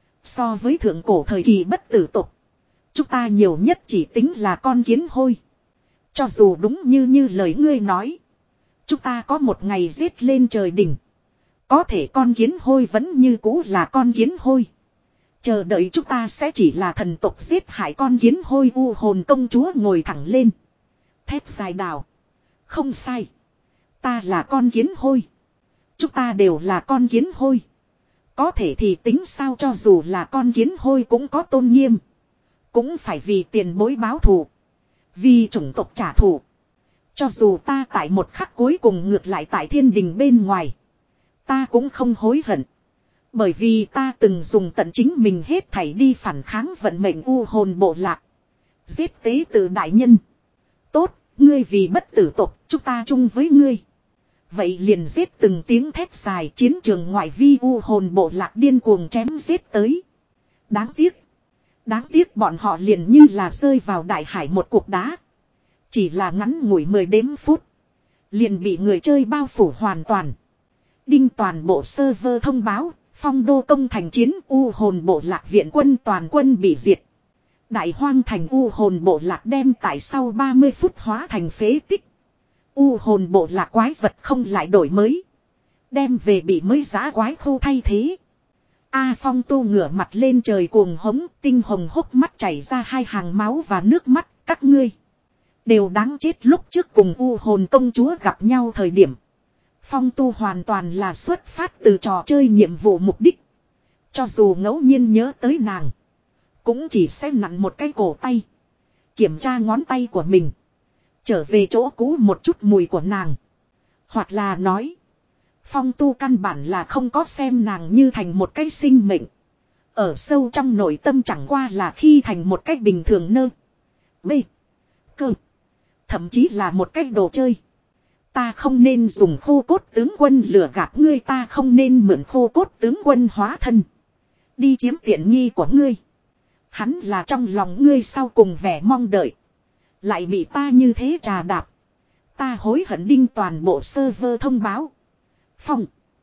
S1: So với thượng cổ thời kỳ bất tử tộc, chúng ta nhiều nhất chỉ tính là con kiến hôi. Cho dù đúng như như lời ngươi nói, chúng ta có một ngày giết lên trời đỉnh, có thể con kiến hôi vẫn như cũ là con kiến hôi. Chờ đợi chúng ta sẽ chỉ là thần tộc giết hại con kiến hôi. U hồn công chúa ngồi thẳng lên. Thép dài đào. Không sai. Ta là con kiến hôi. Chúng ta đều là con kiến hôi. Có thể thì tính sao? Cho dù là con kiến hôi cũng có tôn nghiêm. Cũng phải vì tiền bối báo thù, vì chủng tộc trả thù. Cho dù ta tại một khắc cuối cùng ngược lại tại thiên đình bên ngoài, ta cũng không hối hận. Bởi vì ta từng dùng tận chính mình hết thảy đi phản kháng vận mệnh U hồn bộ lạc. Giết tế tự đại nhân. Tốt, ngươi vì bất tử tộc, chúng ta chung với ngươi. Vậy liền giết. Từng tiếng thét dài, chiến trường ngoại vi U hồn bộ lạc điên cuồng chém giết tới. Đáng tiếc. Đáng tiếc bọn họ liền như là rơi vào đại hải một cục đá. Chỉ là ngắn ngủi mười đếm phút, liền bị người chơi bao phủ hoàn toàn. Đinh toàn bộ server thông báo, phong đô công thành chiến, U hồn bộ lạc viện quân toàn quân bị diệt. Đại hoang thành U hồn bộ lạc đem tại sau ba mươi phút hóa thành phế tích. U hồn bộ lạc quái vật không lại đổi mới, đem về bị mới giá quái khu thay thế. A Phong tu ngửa mặt lên trời cuồng hống, tinh hồng hốc mắt chảy ra hai hàng máu và nước mắt. Các ngươi đều đáng chết. Lúc trước cùng U hồn công chúa gặp nhau thời điểm, Phong tu hoàn toàn là xuất phát từ trò chơi nhiệm vụ mục đích. Cho dù ngẫu nhiên nhớ tới nàng, cũng chỉ sẽ nặn một cái cổ tay, kiểm tra ngón tay của mình, trở về chỗ cũ một chút mùi của nàng. Hoặc là nói, Phong tu căn bản là không có xem nàng như thành một cái sinh mệnh. Ở sâu trong nội tâm chẳng qua là khi thành một cách bình thường nơ. B. Cơ. Thậm chí là một cách đồ chơi. Ta không nên dùng khô cốt tướng quân lừa gạt ngươi. Ta không nên mượn khô cốt tướng quân hóa thân đi chiếm tiện nghi của ngươi. Hắn là trong lòng ngươi sau cùng vẻ mong đợi, lại bị ta như thế trà đạp. Ta hối hận. Đinh toàn bộ server thông báo, phong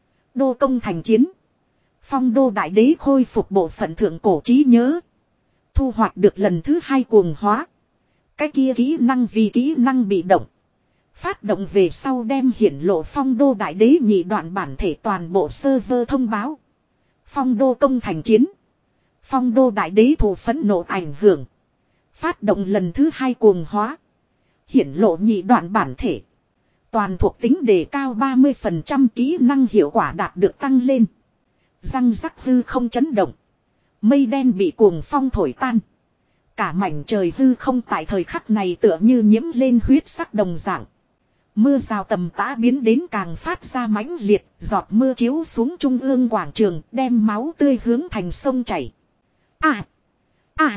S1: đô công thành chiến, phong đô đại đế khôi phục bộ phận thượng cổ trí nhớ. Thu hoạch được lần thứ hai cuồng hóa. Cái kia kỹ năng vì kỹ năng bị động. Phát động về sau đem hiển lộ phong đô đại đế nhị đoạn bản thể toàn bộ server thông báo. Phong đô công thành chiến. Phong đô đại đế thù phẫn nộ ảnh hưởng. Phát động lần thứ hai cuồng hóa. Hiển lộ nhị đoạn bản thể. Toàn thuộc tính đề cao ba mươi phần trăm kỹ năng hiệu quả đạt được tăng lên. Răng rắc hư không chấn động. Mây đen bị cuồng phong thổi tan. Cả mảnh trời hư không tại thời khắc này tựa như nhiễm lên huyết sắc đồng dạng. Mưa rào tầm tã biến đến càng phát ra mãnh liệt, giọt mưa chiếu xuống trung ương quảng trường, đem máu tươi hướng thành sông chảy. À! À!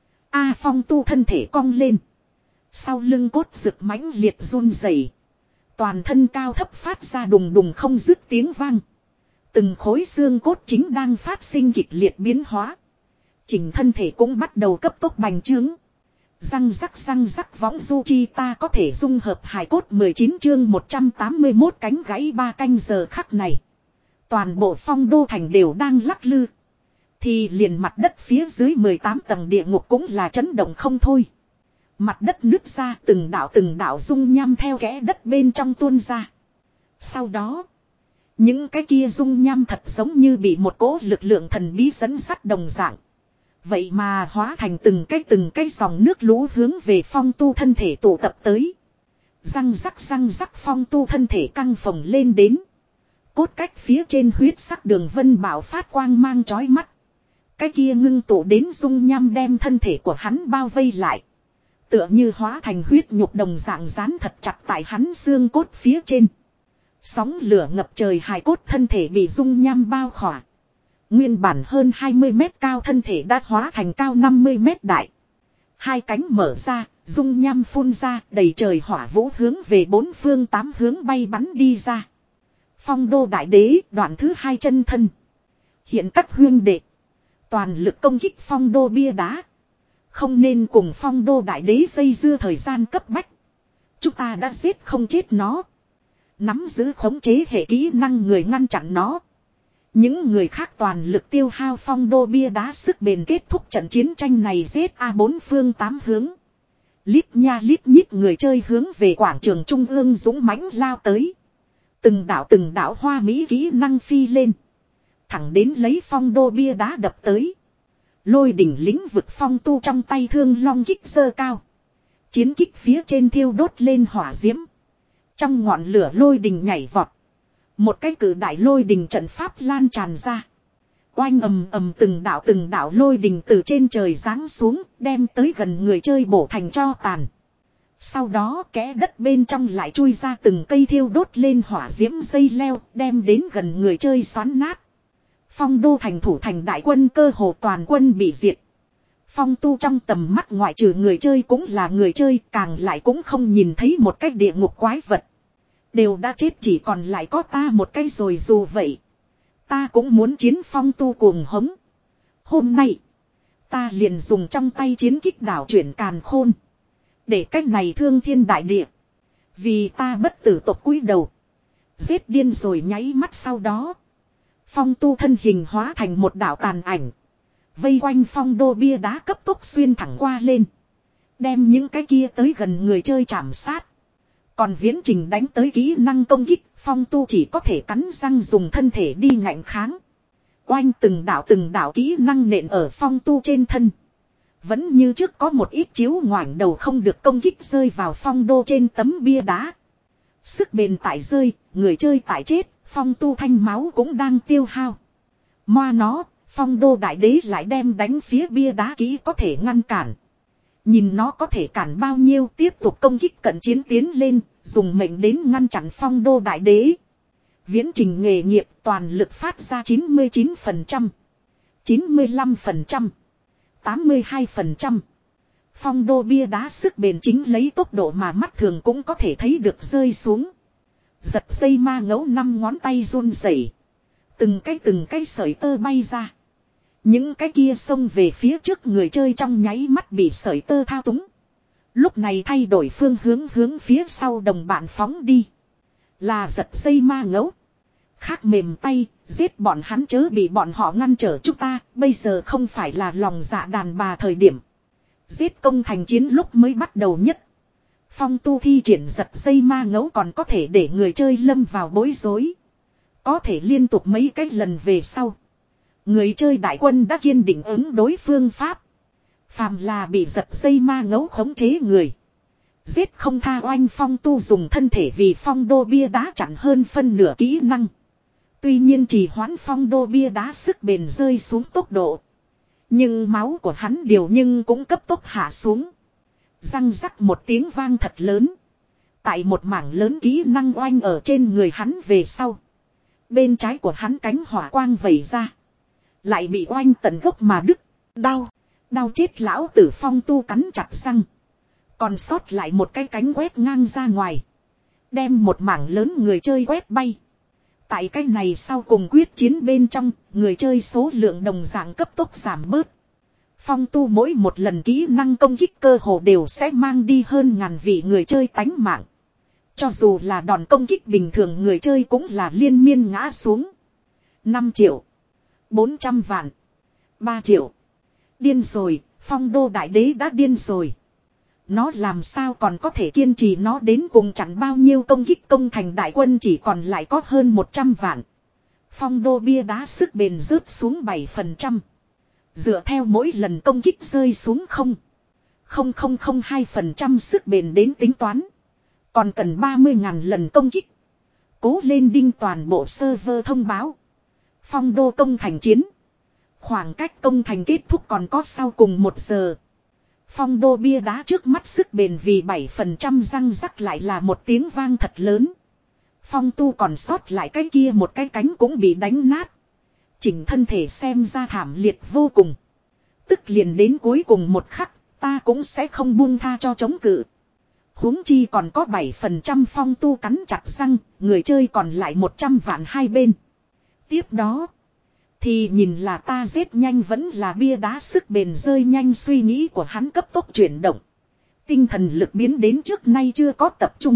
S1: À phong tu thân thể cong lên. Sau lưng cốt rực mãnh liệt run rẩy. Toàn thân cao thấp phát ra đùng đùng không dứt tiếng vang. Từng khối xương cốt chính đang phát sinh kịch liệt biến hóa. Chỉnh thân thể cũng bắt đầu cấp tốc bành trướng. Răng rắc răng rắc võng du chi ta có thể dung hợp hài cốt mười chín chương một trăm tám mươi mốt cánh gãy ba canh giờ khắc này. Toàn bộ phong đô thành đều đang lắc lư. Thì liền mặt đất phía dưới mười tám tầng địa ngục cũng là chấn động không thôi. Mặt đất nứt ra từng đạo từng đạo dung nham theo kẽ đất bên trong tuôn ra. Sau đó, những cái kia dung nham thật giống như bị một cỗ lực lượng thần bí dẫn sắt đồng dạng. Vậy mà hóa thành từng cái từng cái dòng nước lũ hướng về phong tu thân thể tụ tập tới. Răng rắc răng rắc phong tu thân thể căng phồng lên đến. Cốt cách phía trên huyết sắc đường vân bảo phát quang mang chói mắt. Cái kia ngưng tụ đến dung nham đem thân thể của hắn bao vây lại. Tựa như hóa thành huyết nhục đồng dạng dán thật chặt tại hắn xương cốt phía trên. Sóng lửa ngập trời hài cốt thân thể bị dung nham bao khỏa. Nguyên bản hơn hai mươi mét cao thân thể đã hóa thành cao năm mươi mét đại. Hai cánh mở ra, dung nham phun ra, đầy trời hỏa vũ hướng về bốn phương tám hướng bay bắn đi ra. Phong đô đại đế, đoạn thứ hai chân thân. Hiện các huyên đệ. Toàn lực công kích phong đô bia đá. Không nên cùng phong đô đại đế dây dưa thời gian cấp bách. Chúng ta đã giết không chết nó. Nắm giữ khống chế hệ kỹ năng người ngăn chặn nó. Những người khác toàn lực tiêu hao phong đô bia đá sức bền kết thúc trận chiến tranh này giết a bốn phương tám hướng. Lít nha lít nhít người chơi hướng về quảng trường trung ương dũng mãnh lao tới. Từng đảo từng đảo hoa mỹ kỹ năng phi lên. Thẳng đến lấy phong đô bia đá đập tới. Lôi đỉnh lĩnh vực phong tu trong tay thương long kích sơ cao. Chiến kích phía trên thiêu đốt lên hỏa diễm. Trong ngọn lửa lôi đình nhảy vọt. Một cái cử đại lôi đình trận pháp lan tràn ra. Oanh ầm ầm từng đảo từng đảo lôi đình từ trên trời giáng xuống, đem tới gần người chơi bổ thành tro tàn. Sau đó kẽ đất bên trong lại chui ra từng cây thiêu đốt lên hỏa diễm dây leo, đem đến gần người chơi xoắn nát. Phong đô thành thủ thành đại quân cơ hồ toàn quân bị diệt. Phong tu trong tầm mắt ngoại trừ người chơi cũng là người chơi, càng lại cũng không nhìn thấy một cái địa ngục quái vật. Đều đã chết, chỉ còn lại có ta một cái rồi, dù vậy ta cũng muốn chiến phong tu cuồng hống. Hôm nay ta liền dùng trong tay chiến kích đảo chuyển càn khôn. Để cách này thương thiên đại địa. Vì ta bất tử tộc cúi đầu. Giết điên rồi nháy mắt sau đó. Phong tu thân hình hóa thành một đạo tàn ảnh. Vây quanh phong đô bia đá cấp tốc xuyên thẳng qua lên. Đem những cái kia tới gần người chơi chạm sát. Còn viễn trình đánh tới kỹ năng công kích, phong tu chỉ có thể cắn răng dùng thân thể đi ngạnh kháng. Oanh từng đảo từng đảo kỹ năng nện ở phong tu trên thân. Vẫn như trước có một ít chiếu ngoảnh đầu không được công kích rơi vào phong đô trên tấm bia đá. Sức bền tại rơi, người chơi tại chết, phong tu thanh máu cũng đang tiêu hao. Moa nó, phong đô đại đế lại đem đánh phía bia đá kỹ có thể ngăn cản. Nhìn nó có thể cản bao nhiêu, tiếp tục công kích cận chiến tiến lên, dùng mệnh đến ngăn chặn phong đô đại đế. Viễn trình nghề nghiệp toàn lực phát ra chín mươi chín phần trăm, chín mươi lăm phần trăm, tám mươi hai phần trăm. Phong đô bia đá sức bền chính lấy tốc độ mà mắt thường cũng có thể thấy được rơi xuống. Giật dây ma ngẫu năm ngón tay run rẩy. Từng cái từng cái sợi tơ bay ra. Những cái kia xông về phía trước người chơi trong nháy mắt bị sợi tơ thao túng. Lúc này thay đổi phương hướng hướng phía sau đồng bạn phóng đi. Là giật dây ma ngẫu. Khác mềm tay, giết bọn hắn chớ bị bọn họ ngăn trở chúng ta, Bây giờ không phải là lòng dạ đàn bà thời điểm. Giết công thành chiến lúc mới bắt đầu nhất. Phong tu thi triển giật dây ma ngẫu còn có thể để người chơi lâm vào bối rối. Có thể liên tục mấy cái lần về sau. Người chơi đại quân đã kiên định ứng đối phương pháp. Phàm là bị giật dây ma ngẫu khống chế người. Giết không tha oanh. Phong tu dùng thân thể vì phong đô bia đá chặn hơn phân nửa kỹ năng. Tuy nhiên trì hoãn phong đô bia đá sức bền rơi xuống tốc độ. Nhưng máu của hắn điều nhưng cũng cấp tốc hạ xuống. Răng rắc một tiếng vang thật lớn. Tại một mảng lớn kỹ năng oanh ở trên người hắn về sau. Bên trái của hắn cánh hỏa quang vẩy ra. Lại bị oanh tận gốc mà đứt. Đau. Đau chết lão tử. Phong tu cắn chặt răng. Còn sót lại một cái cánh quét ngang ra ngoài. Đem một mảng lớn người chơi quét bay. Tại cái này sau cùng quyết chiến bên trong, người chơi số lượng đồng dạng cấp tốc giảm bớt. Phong tu mỗi một lần kỹ năng công kích cơ hồ đều sẽ mang đi hơn ngàn vị người chơi tánh mạng. Cho dù là đòn công kích bình thường người chơi cũng là liên miên ngã xuống. năm triệu. bốn trăm vạn. ba triệu. Điên rồi, phong đô đại đế đã điên rồi. Nó làm sao còn có thể kiên trì nó đến cùng chặn bao nhiêu công kích công thành đại quân chỉ còn lại có hơn một trăm vạn. Phong đô bia đá sức bền rớt xuống bảy phần trăm. Dựa theo mỗi lần công kích rơi xuống không. không không không hai phần trăm sức bền đến tính toán. Còn cần ba mươi ngàn lần công kích. Cố lên đinh toàn bộ server thông báo. Phong đô công thành chiến. Khoảng cách công thành kết thúc còn có sau cùng một giờ. Phong đô bia đá trước mắt sức bền vì bảy phần trăm răng rắc lại là một tiếng vang thật lớn. Phong tu còn sót lại cái kia một cái cánh cũng bị đánh nát. Chỉnh thân thể xem ra thảm liệt vô cùng. Tức liền đến cuối cùng một khắc, ta cũng sẽ không buông tha cho chống cự. Huống chi còn có bảy phần trăm phong tu cắn chặt răng, người chơi còn lại một trăm vạn hai bên. Tiếp đó, thì nhìn là ta giết nhanh vẫn là bia đá sức bền rơi nhanh suy nghĩ của hắn cấp tốc chuyển động. Tinh thần lực biến đến trước nay chưa có tập trung.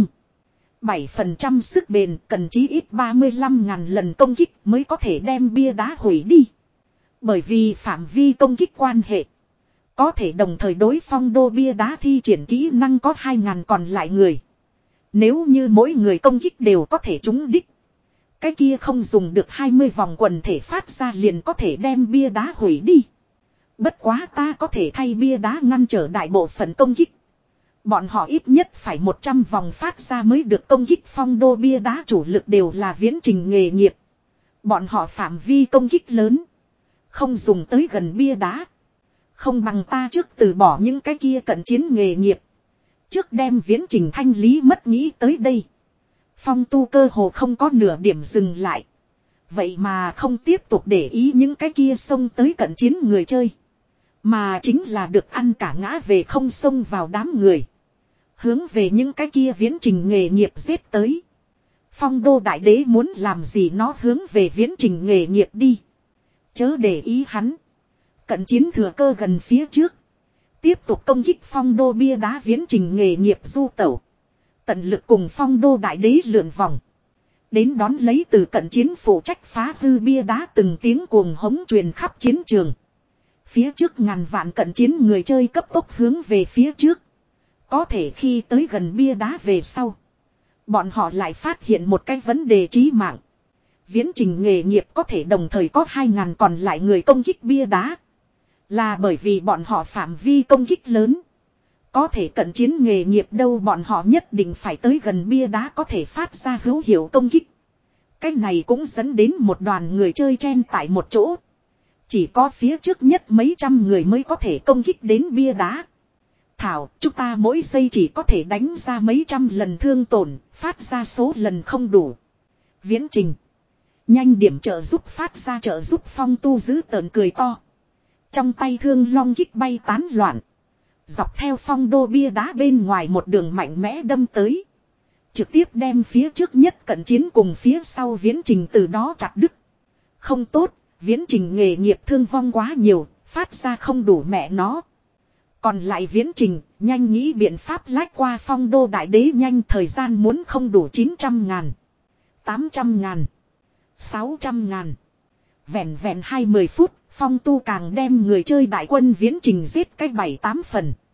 S1: bảy phần trăm sức bền cần chí ít ba mươi lăm ngàn lần công kích mới có thể đem bia đá hủy đi. Bởi vì phạm vi công kích quan hệ. Có thể đồng thời đối phong đô bia đá thi triển kỹ năng có hai ngàn còn lại người. Nếu như mỗi người công kích đều có thể trúng đích. Cái kia không dùng được hai mươi vòng quần thể phát ra liền có thể đem bia đá hủy đi. Bất quá ta có thể thay bia đá ngăn trở đại bộ phận công kích. Bọn họ ít nhất phải một trăm vòng phát ra mới được công kích. Phong đô bia đá chủ lực đều là viễn trình nghề nghiệp. Bọn họ phạm vi công kích lớn. Không dùng tới gần bia đá. Không bằng ta trước từ bỏ những cái kia cận chiến nghề nghiệp. Trước đem viễn trình thanh lý mất nghĩ tới đây. Phong tu cơ hồ không có nửa điểm dừng lại. Vậy mà không tiếp tục để ý những cái kia xông tới cận chiến người chơi. Mà chính là được ăn cả ngã về không xông vào đám người. Hướng về những cái kia viễn trình nghề nghiệp giết tới. Phong đô đại đế muốn làm gì nó hướng về viễn trình nghề nghiệp đi. Chớ để ý hắn. Cận chiến thừa cơ gần phía trước. Tiếp tục công kích phong đô bia đá viễn trình nghề nghiệp du tẩu. Tận lực cùng phong đô đại đế lượn vòng. Đến đón lấy từ cận chiến phụ trách phá hư bia đá từng tiếng cuồng hống truyền khắp chiến trường. Phía trước ngàn vạn cận chiến người chơi cấp tốc hướng về phía trước. Có thể khi tới gần bia đá về sau. Bọn họ lại phát hiện một cái vấn đề chí mạng. Viễn trình nghề nghiệp có thể đồng thời có hai ngàn còn lại người công kích bia đá. Là bởi vì bọn họ phạm vi công kích lớn. Có thể cận chiến nghề nghiệp đâu bọn họ nhất định phải tới gần bia đá có thể phát ra hữu hiệu công kích. Cái này cũng dẫn đến một đoàn người chơi chen tại một chỗ. Chỉ có phía trước nhất mấy trăm người mới có thể công kích đến bia đá. Thảo, chúng ta mỗi giây chỉ có thể đánh ra mấy trăm lần thương tổn, phát ra số lần không đủ. Viễn trình. Nhanh điểm trợ giúp phát ra trợ giúp phong tu giữ tợn cười to. Trong tay thương long kích bay tán loạn. Dọc theo phong đô bia đá bên ngoài một đường mạnh mẽ đâm tới. Trực tiếp đem phía trước nhất cận chiến cùng phía sau viễn trình từ đó chặt đứt. Không tốt, viễn trình nghề nghiệp thương vong quá nhiều, phát ra không đủ mẹ nó. Còn lại viễn trình, nhanh nghĩ biện pháp lách qua phong đô đại đế nhanh thời gian muốn không đủ chín trăm ngàn. tám trăm ngàn. sáu trăm ngàn. Vẹn vẹn hai mươi phút, Phong Tu càng đem người chơi đại quân viễn trình giết cách bảy tám phần.